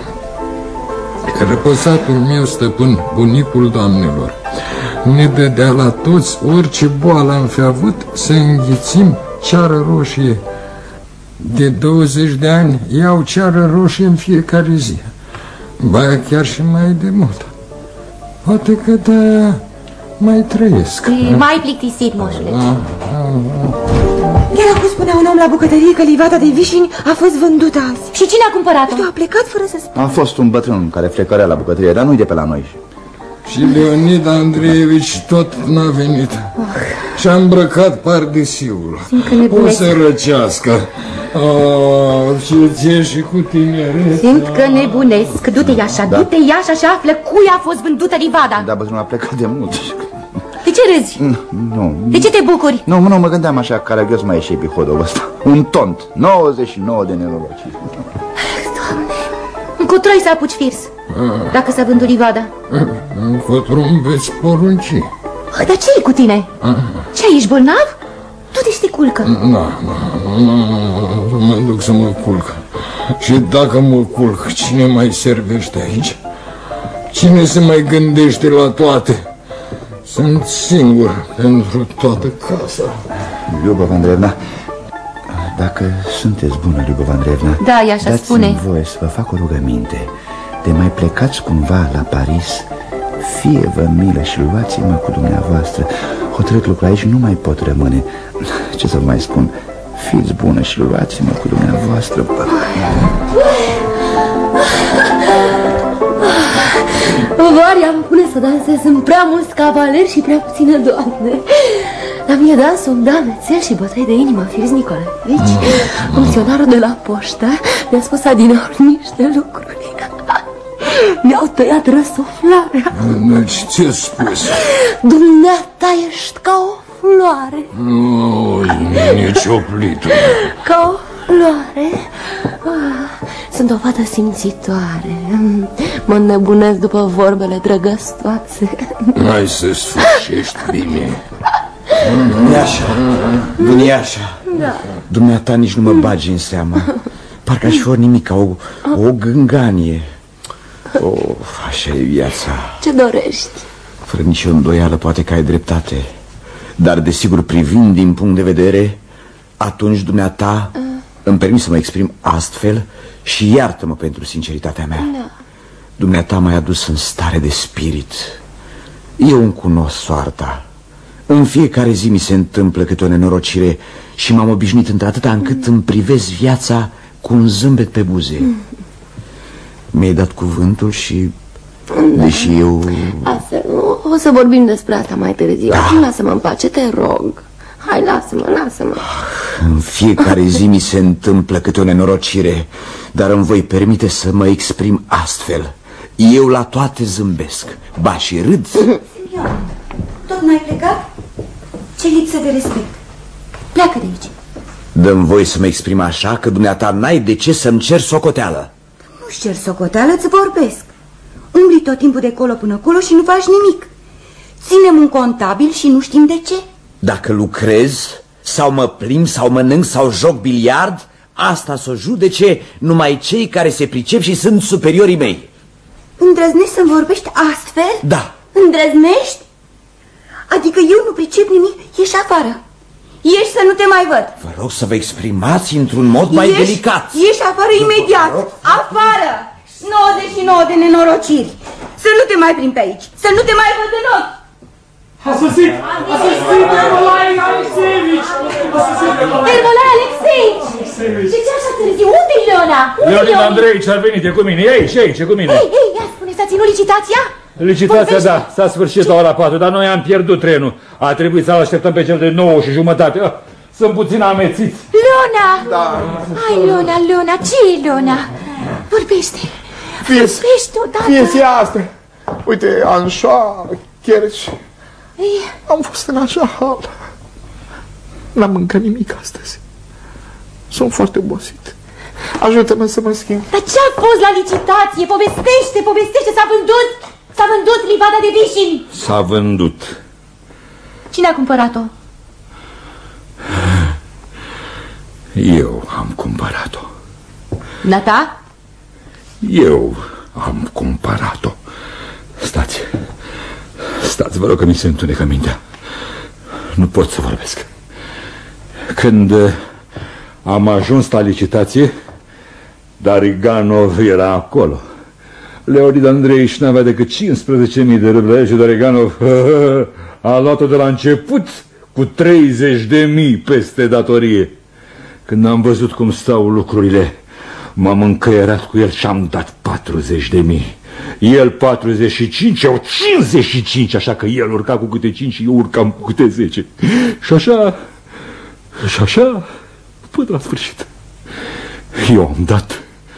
Răposatul meu stăpân, bunicul doamnelor, ne dădea la toți, orice boală am fi avut, să înghițim ceară roșie. De 20 de ani iau ceară roșie în fiecare zi. Ba chiar și mai de mult. Poate că de-aia mai trăiesc. Mai plictisit, moșule. Chiar acum spunea un om la bucătărie că livada de vișini a fost vândută azi. Și cine a cumpărat-o? A plecat fără să spună. A fost un bătrân care flecărea la bucătărie, dar nu-i de pe la noi. Și Leonid Andreevici tot n-a venit. Și-a îmbrăcat pardesiul. O să răcească. Ce ție și cu tineret. Simt că nebunesc. Du-te Iașa, du-te Iașa și află cui a fost vândută livada. Da, bătrânul a plecat de mult. De ce râzi? Nu. De ce te bucuri? Nu, mă gândeam așa, Caragios mai ieși epihodul ăsta. Un tont, 99 de nenorociri. Doamne, încotro ai să apuci firs, dacă s-a vândut livada. Încotro-mi veți porunci. Dar ce e cu tine? Ce, ești bolnav? Du-te și te culcă. Mă duc să mă culc. Și dacă mă culc, cine mai servește aici? Cine se mai gândește la toate? Sunt singur pentru toată casa. Lyubova Andreevna, dacă sunteți bună, Lyubova Andreevna, da, e așa, spune. dați-mi voie să vă fac o rugăminte. De mai plecați cumva la Paris, fie vă milă și luați-mă cu dumneavoastră. Hotărât lucru aici nu mai pot rămâne. Ce să vă mai spun? Fiți bună și luați-mă cu dumneavoastră. Varia mă pune să dansez. Sunt prea mulți cavaleri și prea puține doamne. La mine dansul îmi da mețel și bătăi de inimă. Firiz Nicolaevici, funcționarul de la poștă, mi-a spus adineori niște lucruri. Mi-au tăiat răsuflarea. Deci ce spus? Dumneata ești ca o floare. Nu, nici o plită. Ca o floare. Sunt o fată simțitoare. Mă înnebunesc după vorbele drăgăstoase. Hai să sfârșești bine. Duniașa, Da. dumneata nici nu mă bagi în seamă. Parcă aș fi ori nimica, o gânganie. Așa e viața. Ce dorești? Fără nicio îndoială, poate că ai dreptate. Dar desigur, privind din punct de vedere, atunci dumneata îmi permis să mă exprim astfel. Și iartă-mă pentru sinceritatea mea. Dumneata m-ai adus în stare de spirit. Eu îmi cunosc soarta. În fiecare zi mi se întâmplă câte o nenorocire și m-am obișnuit într-atâta încât îmi privesc viața cu un zâmbet pe buze. Mi-ai dat cuvântul și... deși eu... Asta, o să vorbim despre asta mai târziu. Acum lasă-mă în pace, te rog. Hai, lasă-mă. În fiecare zi mi se întâmplă câte o nenorocire, dar îmi voi permite să mă exprim astfel. Eu la toate zâmbesc, ba și râd. Tot n-ai plecat? Ce lipsă de respect. Pleacă de aici. Dă-mi voie să mă exprim așa că dumneata n-ai de ce să-mi cer socoteală. Nu-ți cer socoteală, îți vorbesc. Umbli tot timpul de colo până colo și nu faci nimic. Ținem un contabil și nu știm de ce. Dacă lucrez, sau mă plimb, sau mănânc, sau joc biliard, asta s-o judece numai cei care se pricep și sunt superiorii mei. Îndrăznești să-mi vorbești astfel? Da. Îndrăznești? Adică eu nu pricep nimic, ieși afară. Ieși să nu te mai văd. Vă rog să vă exprimați într-un mod mai delicat. Ieși afară imediat. Afară! 99 de nenorociri. Să nu te mai prind pe aici. Să nu te mai văd în ochi. A sosit Ermolai Alexeevici! Ermolai Alexeevici! De ce așa târziu? Unde-i Leona? Leonid Andreevici ar venit, e cu mine, e aici, e cu mine. Ei, ia spune, s-a ținut licitația? Licitația, da, s-a sfârșit la ora 4, dar noi am pierdut trenul. A trebuit să-l așteptăm pe cel de 9:30. Sunt puțin amețiți. Leona! Da. Hai, Leona, ce e Leona? Vorbește. Vorbește odată. Fie asta. Uite, așa, Cherci. Am fost în așa hal. N-am mâncat nimic astăzi. Sunt foarte obosit. Ajută-mă să mă schimb. Dar ce-a fost la licitație? Povestește, s-a vândut livada de vișini. S-a vândut. Cine a cumpărat-o? Eu am cumpărat-o. Nata? Eu am cumpărat-o. Stați, vă rog că mi se întunecă mintea. Nu pot să vorbesc. Când am ajuns la licitație, Dariganov era acolo. Leonid Andreevici n-avea decât 15.000 de ruble și Dariganov a luat-o de la început cu 30.000 peste datorie. Când am văzut cum stau lucrurile, m-am încăierat cu el și am dat 40.000. El 45, eu 55, așa că el urca cu câte 5 și eu urcam cu câte 10. Și așa, până la sfârșit. Eu am dat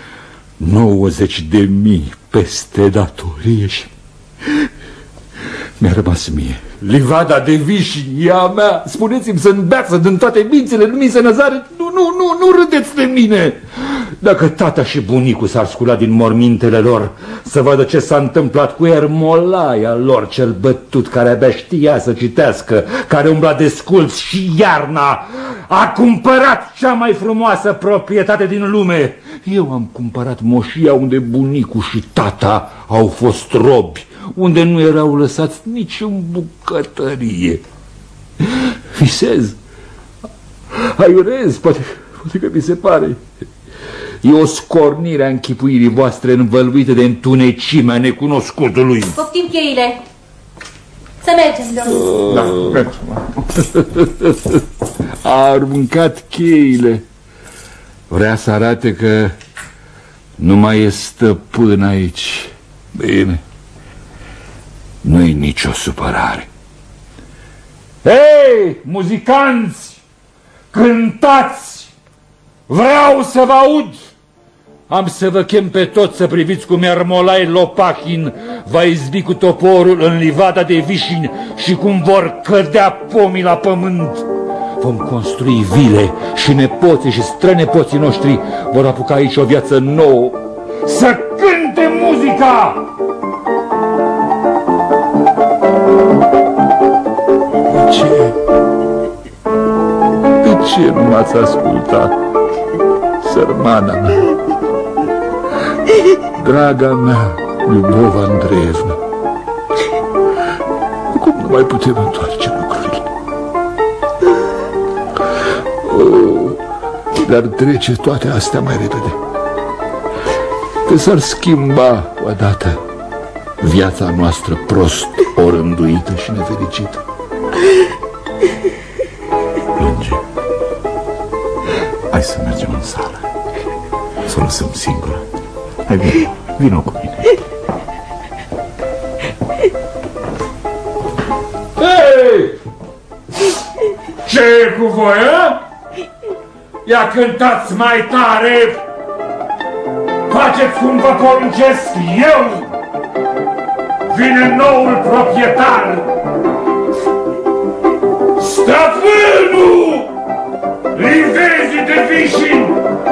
90.000 peste datorie și mi-a rămas mie. Livada de vișini e a mea. Spuneți-mi să îmbeață din toate mințile lumii să năzare. Nu râdeți de mine. Dacă tata și bunicul s-ar scula din mormintele lor să vadă ce s-a întâmplat cu Ermolaia lor, cel bătut, care abia știa să citească, care umbla desculț și iarna a cumpărat cea mai frumoasă proprietate din lume. Eu am cumpărat moșia unde bunicul și tata au fost robi, unde nu erau lăsați nici în bucătărie. Visez, aiurez, poate că mi se pare. E o scornire a închipuirii voastre învăluite de întunecimea necunoscutului. Poftim cheile. Să mergem, domnule. A aruncat cheile. Vrea să arate că nu mai e stăpân aici. Bine, nu-i nicio supărare. Hei, muzicanți, cântați! Vreau să vă aud! Am să vă chem pe toți să priviți cum Ermolai Lopachin va izbi cu toporul în livada de vișini și cum vor cădea pomii la pământ. Vom construi vile și nepoții și strănepoții noștri vor apuca aici o viață nouă. Să cânte muzica! De ce nu m-ați ascultat, sărmana mea, draga mea, Lyubova Andreevna? Cum nu mai putem întoarce lucrurile? Dar trece toate astea mai repede. Că s-ar schimba odată viața noastră prost orânduită și nefericită. Plânge. Hai să mergem în sală. Să o lăsăm singură. Hai, vino cu mine. Hei! Ce e cu voi, a? Ia cântați mai tare! Faceți cum vă poruncesc eu! Vine noul proprietar! Stăpânul! Livezii de vișini!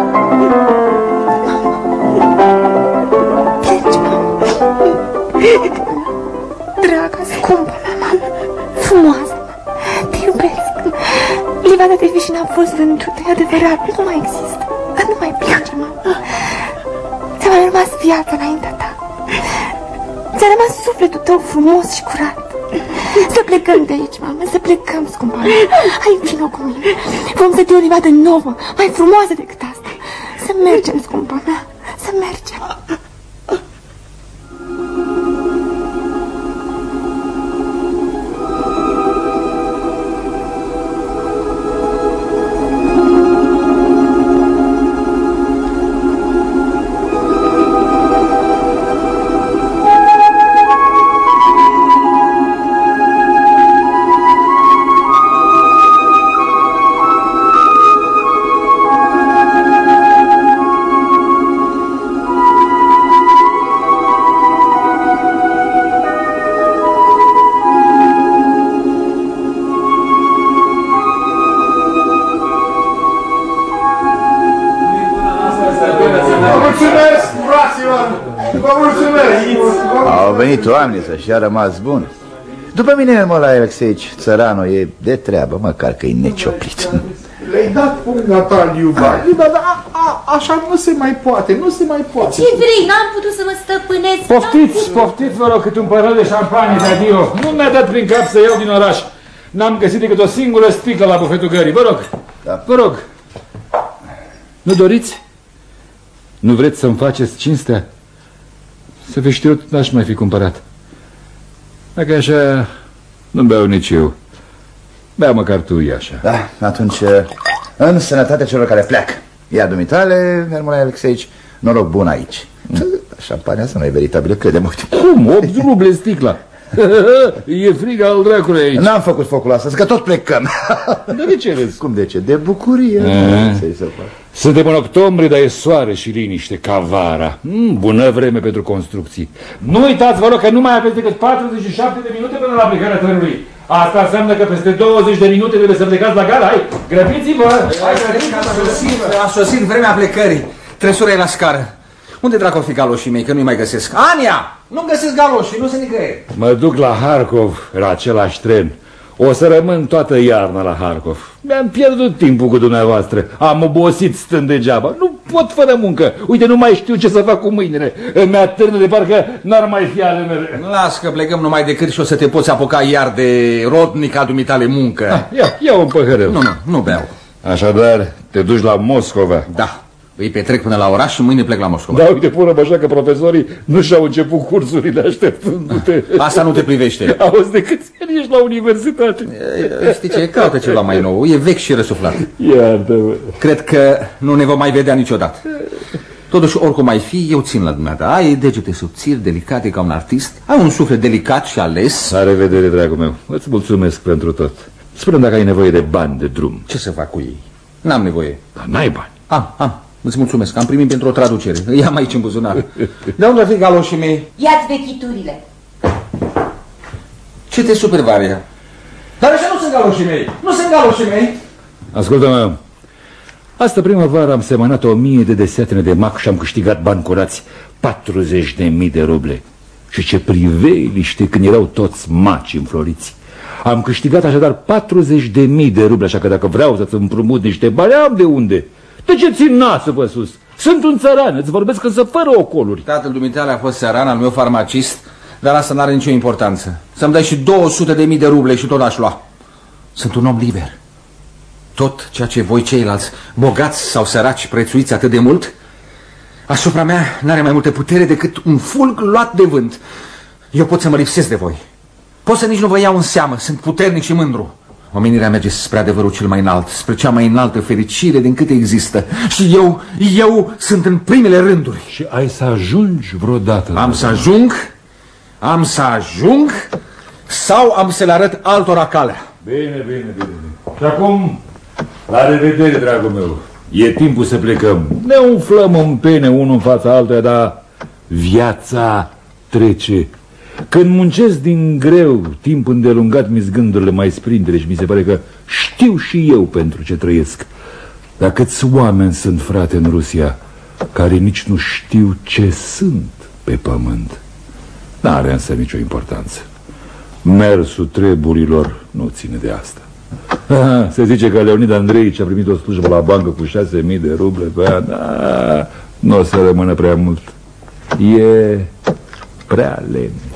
Draga, scumpă mea, mamă, frumoasă, te iubesc. Livada de vișini a fost vândută, e adevărat, nu mai există. Dar nu mai plânge, mamă. Ți-a mai rămas viața înaintea ta. Ți-a rămas sufletul tău frumos și curat. Să plecăm de aici, mamă, să plecăm, scumpa mea. Hai, vină cu mine. Vom vedea o livadă nouă, mai frumoasă decât asta. Să mergem, scumpa mea, să mergem. Au venit oamenii să-și a rămas bun. După mine, Ermolai Alexeici, țăranul e de treabă, măcar că e necioplit. Le-ai dat punga ta, Liuba. Dar așa nu se mai poate, nu se mai poate. Ce vrei? N-am putut să mă stăpânesc. Poftiți, vă rog, câte un părăl de șampanie de adio. Nu mi-a dat prin cap să iau din oraș. N-am găsit decât o singură sticlă la bufetul gării. Vă rog, vă rog. Nu doriți? Nu vreți să-mi faceți cinstea? Să vă știu, n-aș mai fi cumpărat. Dacă așa, nu beau nici eu. Bea măcar tu, Iașa. Da, atunci, în sănătatea celor care pleacă. Ia dumitale, Ermolai Alexeici, noroc bun aici. Șampania asta nu e veritabilă, crede-mă. Cum? 8 ruble sticla. E frig al dracului aici. N-am făcut focul astăzi, că tot plecăm. De ce râzi? Cum de ce? De bucurie. Suntem în octombrie, dar e soare și liniște, ca vara. Bună vreme pentru construcții. Nu uitați, vă rog, că nu mai aveți decât 47 de minute până la plecarea trenului. Asta înseamnă că peste 20 de minute trebuie să plecați la gara. Hai, grăbiți-vă! A sosit vremea plecării. Trăsura e la scară. Unde dracu fi galoșii mei, că nu-i mai găsesc? Ania! Nu găsesc galoșii, nu se nicăieri. Mă duc la Harkov, la același tren. O să rămân toată iarna la Harkov. Mi-am pierdut timpul cu dumneavoastră. Am obosit stând degeaba. Nu pot fără muncă. Uite, nu mai știu ce să fac cu mâinile. Îmi atârnă de parcă n-ar mai fi ale mele. Las că plecăm numai decât și o să te poți apuca iar de rodnica dumitale muncă. Ia un păhărel. Nu beau. Așadar, te duci la Moscova. Da. Îi petrec până la oraș și mâine plec la Moscova. Da, uite, pură așa că profesorii nu și-au început cursurile așteptându-te. Asta nu te privește. Auzi, de câți ani ești la universitate? Știi ce, caută ceva mai nou. E vechi și răsuflat. Iartă-mă. Cred că nu ne vom mai vedea niciodată. Totuși, oricum ai fi, eu țin la dumneata. Ai degete subțiri, delicate ca un artist. Ai un suflet delicat și ales. La revedere, dragul meu. Îți mulțumesc pentru tot. Spune-mi dacă ai nevoie de bani de drum. Ce să fac cu ei? N-am nevoie. Dar n-ai bani. Am. Îți mulțumesc, am primit pentru o traducere. I-am aici în buzunar. De unde fi galoșii mei? Ia-ți vechiturile. Ce te superi, Varia? Dar așa nu sunt galoșii mei. Nu sunt galoșii mei. Ascultă-mă. Asta primăvară am semănat 1000 de desetine de mac și am câștigat bani curați 40.000 de ruble. Și ce priveliște când erau toți maci înfloriți. Am câștigat așadar 40.000 de ruble, așa că dacă vreau să-ți împrumut niște bani, am de unde. De ce țin nasul pe sus? Sunt un țăran, îți vorbesc însă fără ocoluri. Tatăl dumitale a fost țăran, al meu farmacist, dar asta n-are nicio importanță. Să-mi dai și 200.000 de ruble și tot aș lua. Sunt un om liber. Tot ceea ce voi ceilalți, bogați sau săraci, prețuiți atât de mult, asupra mea n-are mai multă putere decât un fulg luat de vânt. Eu pot să mă lipsesc de voi. Pot să nici nu vă iau în seamă, sunt puternic și mândru. Omenirea merge spre adevărul cel mai înalt, spre cea mai înaltă fericire din câte există. Și eu sunt în primele rânduri. Și ai să ajungi vreodată? Am să ajung sau am să le arăt altora calea. Bine. Și acum, la revedere, dragul meu. E timpul să plecăm. Ne umflăm în pene unul în fața altuia, dar viața trece. Când muncesc din greu, timp îndelungat, mi-s gândurile mai sprintele și mi se pare că știu și eu pentru ce trăiesc. Dar câți oameni sunt, frate, în Rusia, care nici nu știu ce sunt pe pământ. N-are însă nicio importanță. Mersul treburilor nu ține de asta. Se zice că Leonid Andreici a primit o slujbă la bancă cu 6.000 de ruble pe an. Nu o să rămână prea mult. E prea leneș.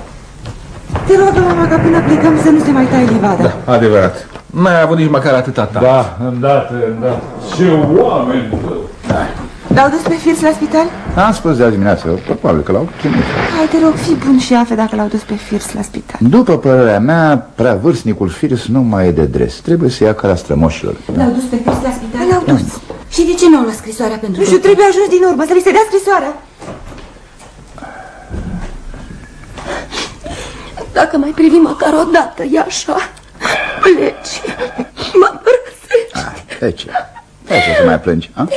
Te rog, mama, ca până plecăm să nu se mai tai livada. Da, adevărat. N-ai avut nici măcar atâta ta. Da, îndată. Ce oameni! L-au dus pe Firs la spital? Am spus de azi dimineață, probabil că l-au trimis. Hai, te rog, fii bun și află dacă l-au dus pe Firs la spital. După părerea mea, prea vârstnicul Firs nu mai e de dres. Trebuie să ia calea strămoșilor. L-au dus pe Firs la spital? L-au dus. Și de ce nu au luat scrisoarea pentru Nu știu, trebuie ajuns din urmă, să li se dea scrisoarea. Dacă mai privi măcar o dată, e așa. Pleci. Mă părăsești. De ce să mai plângi, a?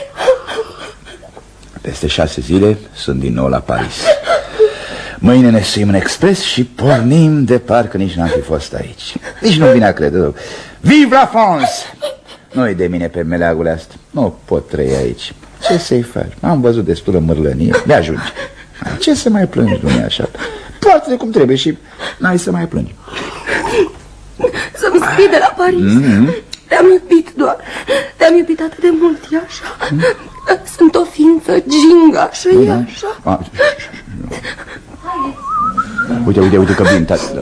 Peste 6 zile sunt din nou la Paris. Mâine ne suim în expres și pornim de parcă nici n-am fi fost aici. Nici nu vine a crede. Vive la France! Nu-i de mine pe meleagul astea. Nu pot trăi aici. Ce să-i faci? Am văzut destulă mârlănie. De ajunge. Ce să mai plângi, lumea așa? Poate cum trebuie și n-ai să mai plângi. Să-mi scrii de la Paris. Te-am iubit, doar. Te-am iubit atât de mult, e așa. Sunt o ființă gingașă, e așa. Uite că vin, tati.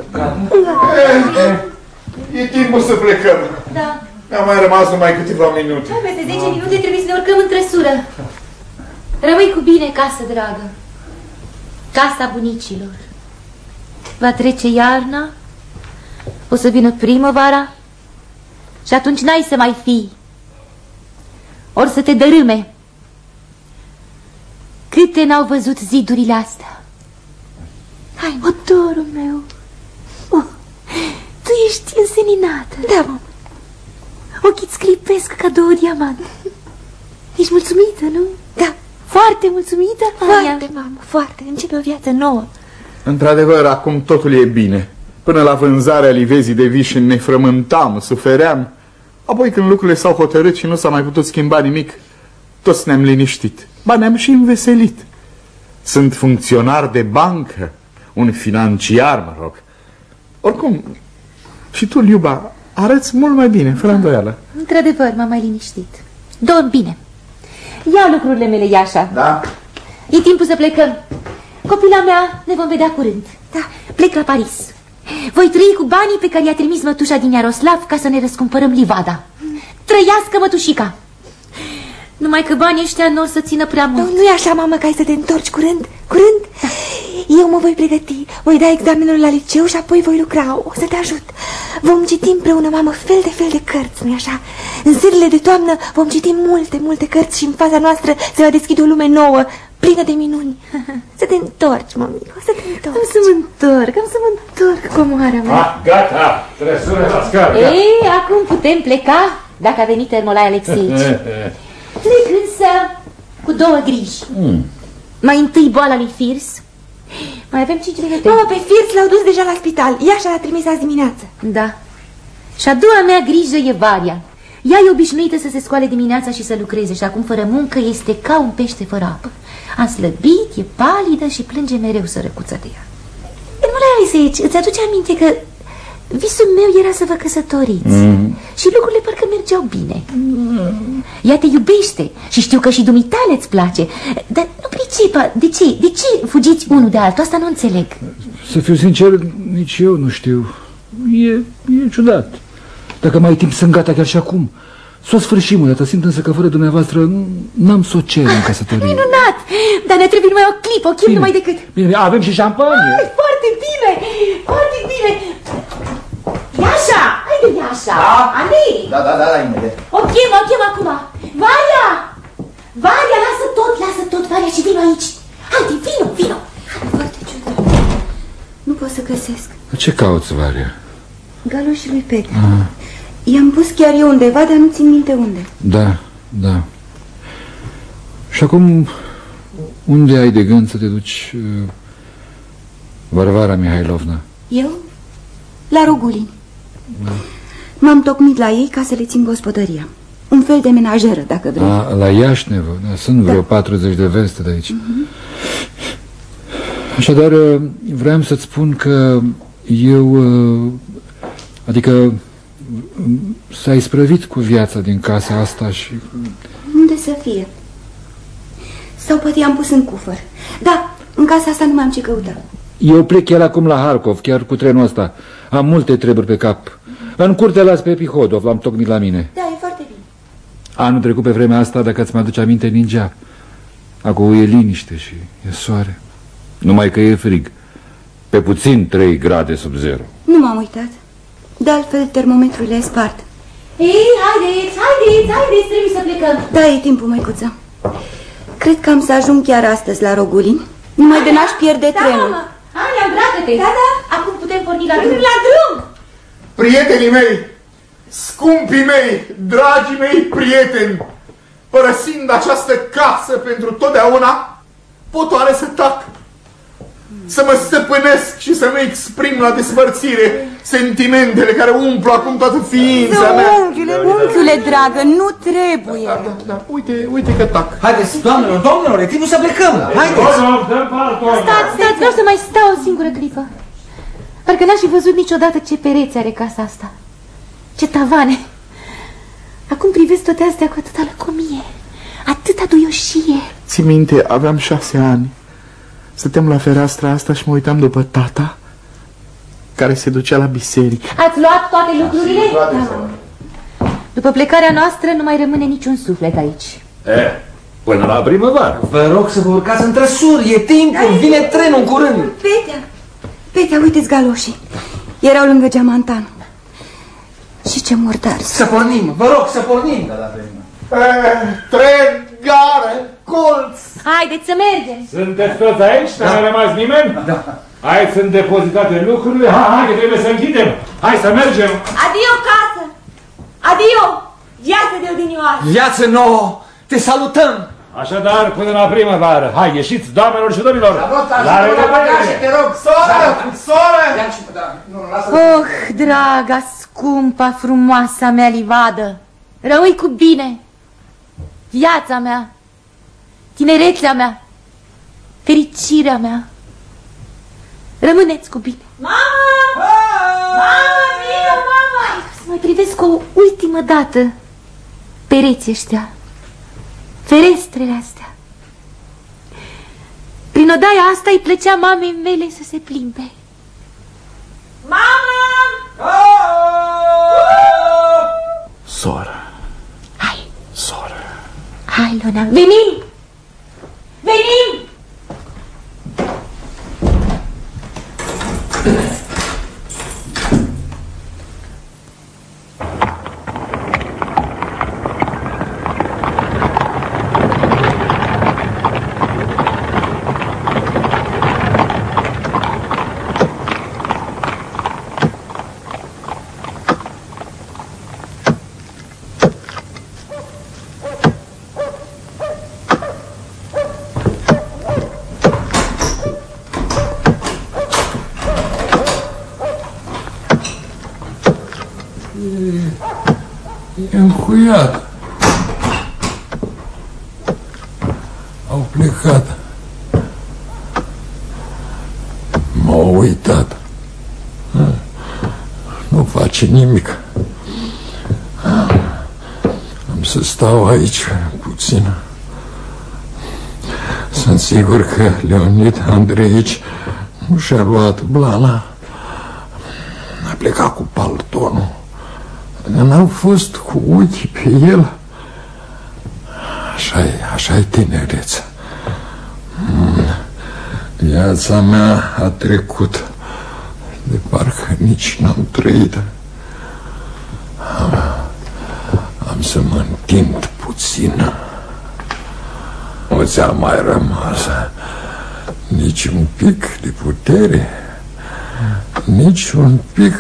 E timpul să plecăm. Da. Mi-au mai rămas numai câteva minute. Peste 10 minute trebuie să ne urcăm în trăsură. Rămâi cu bine, casă dragă. Casa bunicilor. Va trece iarna, o să vină primăvara Și atunci n-ai să mai fii. Ori să te dărâme. Câte n-au văzut zidurile astea? Hai, motorul meu. Oh, tu ești înseninată. Da, mamă. Ochii-ți clipesc ca două diamante. Ești mulțumită, nu? Da. Foarte mulțumită? Foarte, mamă, foarte. Începe o viață nouă. Într-adevăr, acum totul e bine. Până la vânzarea livezii de vișini ne frământam, sufeream. Apoi când lucrurile s-au hotărât și nu s-a mai putut schimba nimic, toți ne-am liniștit. Ba, ne-am și înveselit. Sunt funcționar de bancă, un financiar, mă rog. Oricum, și tu, Liuba, arăți mult mai bine, fără îndoială. Într-adevăr, m-am mai liniștit. Dorm bine. Ia lucrurile mele, Iașa. Da? E timpul să plecăm. Copila mea, ne vom vedea curând. Da, plec la Paris. Voi trăi cu banii pe care i-a trimis mătușa din Iaroslav ca să ne răscumpărăm livada. Trăiască mătușica! Numai că banii ăștia nu o să țină prea mult. Nu e așa, mamă, că ai să te întorci curând? Curând? Da. Eu mă voi pregăti, voi da examenul la liceu și apoi voi lucra. O să te ajut. Vom citi împreună, mamă, fel de cărți, nu-i așa? În zilele de toamnă vom citi multe cărți și în fața noastră se va deschide o lume nouă, plină de minuni. Să te întorci, mămică, să te întorci. Am să mă întorc, comoara mea. Gata, trăsură la scară. Ei, acum putem pleca, dacă a venit Ermolai Alexiici. Plec însă cu două griji. Mai întâi boala lui Firs. Mai avem 5 minute. Mama, pe Firs l-au dus deja la spital. Iașa l-a trimis azi dimineață. Da. Și a doua mea grijă e Varia. Ea e obișnuită să se scoale dimineața și să lucreze și acum fără muncă este ca un pește fără apă. A slăbit, e palidă și plânge mereu sărăcuța de ea. Ermolai Alexiici, îți aduce aminte că visul meu era să vă căsătoriți și lucrurile parcă mergeau bine. Ea te iubește și știu că și dumitale îți place. Dar nu pricep, de ce fugiți unul de altul? Asta nu înțeleg. Să fiu sincer, nici eu nu știu. E ciudat. Dacă mai ai timp sunt gata chiar și acum. S-o sfârșim odată, simt însă că fără dumneavoastră n-am să o cer în căsătorie. Minunat! Dar ne trebuie numai o clipă, o chip numai decât. Bine, avem și șampanie. Foarte bine, foarte bine. Iașa! Haide, Iașa! Da? Andrei! Da, imediat. O chem acum. Varia! Varia, lasă tot, Varia, și vino aici. Haide, vino. Foarte ciudat. Nu pot să găsesc. Ce cauți, Varia? Galoșii lui Petre. I-am pus chiar eu undeva, dar nu țin minte unde. Da. Și acum, unde ai de gând să te duci, Varvara Mihailovna? Eu? La Rogulini. M-am tocmit la ei ca să le țin gospodăria. Un fel de menajeră, dacă vrei. La Iașnevo, sunt vreo 40 de verste de aici. Așadar, vreau să-ți spun că eu, adică s-a isprăvit cu viața din casa asta și... Unde să fie? Sau poate i-am pus în cufăr. Da, în casa asta nu mai am ce căuta. Eu plec chiar acum la Harkov, chiar cu trenul ăsta. Am multe treburi pe cap. În curte las pe Pihodov, l-am tocmit la mine. Da, e foarte bine. Anul trecut pe vremea asta, dacă îți mai aduce aminte, ningea. Acum e liniște și e soare. Numai că e frig. Pe puțin 3 grade sub zero. Nu m-am uitat. De altfel, termometrul le-ai spart. Ei, haideți, trebuie să plecăm. Da, e timpul, măicuță. Cred că am să ajung chiar astăzi la Rogulini. Numai de n-aș pierde trenul. Mama, Ania, îmbracă-te. Da. Acum putem porni la drum. Prietenii mei, scumpii mei, dragii mei prieteni, părăsind această casă pentru totdeauna, pot oare să tac? Să mă stăpânesc și să nu exprim la despărțire sentimentele care umplu acum toată ființa mea. Unchiule dragă, nu trebuie. Da, uite că tac. Haideți, doamnelor, e timpul să plecăm. Haideți. Stați, vreau să mai stau o singură clipă. Parcă n-aș fi văzut niciodată ce pereți are casa asta. Ce tavane. Acum privesc toate astea cu atâta lăcomie, atâta duioșie. Ții minte, aveam 6 ani. Stăteam la fereastra asta și mă uitam după tata care se ducea la biserică. Ați luat toate lucrurile? Da. După plecarea noastră nu mai rămâne niciun suflet aici. Până la primăvară. Vă rog să vă urcați în trăsuri, e timpul, vine trenul în curând. Petea, uite-ți galoșii. Erau lângă geamantan. Și ce murdar. Să pornim, vă rog, să pornim. Da, Tren, gare, colț. Haideți să mergem. Sunteți toți aici? Nu a rămas nimeni? Da. Aici sunt depozitate lucrurile. Hai, că trebuie să închidem. Hai să mergem. Adio, casă. Adio, viață de odinioară. Viață nouă, te salutăm. Așadar, până la primăvară. Hai, ieșiți, doamnelor și domnilor. La revedere. Te rog, soră. Oh, draga, scumpa, frumoasa mea livadă, rămâi cu bine. Viața mea, tinerețea mea, fericirea mea, rămâneți cu bine. Mama! Mama, vino, mama! Să mai privesc o ultimă dată pereții ăștia, ferestrele astea. Prin odaia asta îi plăcea mamei mele să se plimbe. Mama! Soră. Hai. Soră. Hai, Lona, venim! Venim! E încuiat. Au plecat. M-au uitat. Nu face nimic. Am să stau aici puțin. Sunt sigur că Leonid Andreici nu și-a luat blana. A plecat cu paltonul. N-am fost cu ochii pe el. Așa-i tinerețea. Viața mea a trecut. De parcă nici n-am trăit. Am să mă întind puțin. Nu ți-a mai rămas nici un pic de putere, nici un pic.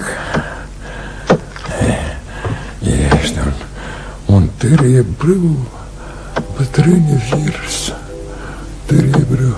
Ești un târiebrâu, bătrâne virs, târiebrâu.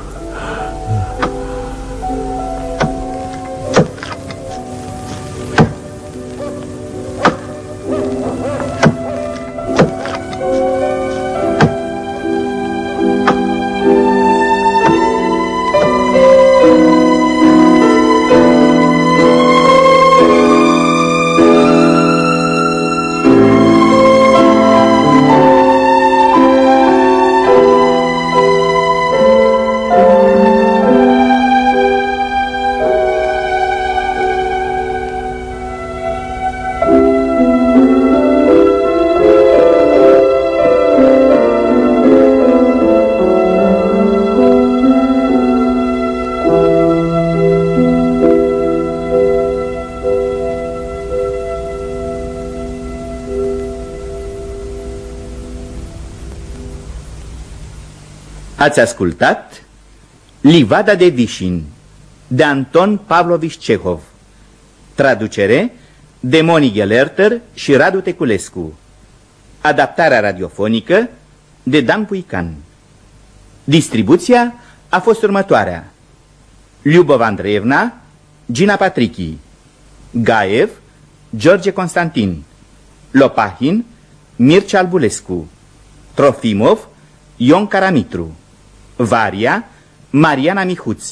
Ați ascultat Livada de Vișin de Anton Pavlovici Cehov. Traducere de Moni Ghelerter și Radu Teculescu. Adaptarea radiofonică de Dan Puican. Distribuția a fost următoarea: Lyubov Andreevna, Gina Patrichi, Gaev, George Constantin, Lopahin, Mircea Albulescu, Trofimov, Ion Caramitru, Varia, Mariana Mihuț,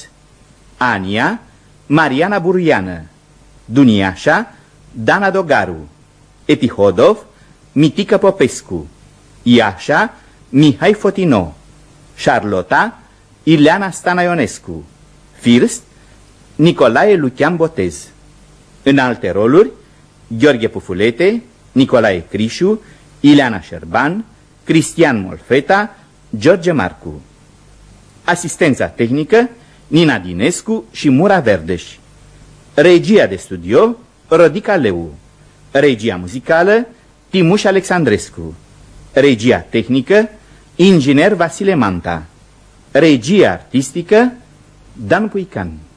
Ania, Mariana Buruiană, Duniașa, Dana Dogaru, Epihodov, Mitică Popescu, Iașa, Mihai Fotino, Charlota, Ileana Stanaionescu, First, Nicolae Lucian Botez. În alte roluri, Gheorghe Pufulete, Nicolae Crișu, Ileana Șerban, Cristian Molfeta, George Marcu. Asistența tehnică, Nina Dinescu și Mura Verdeș. Regia de studio, Rodica Leu. Regia muzicală, Timuș Alexandrescu. Regia tehnică, inginer Vasile Manta. Regia artistică, Dan Puican.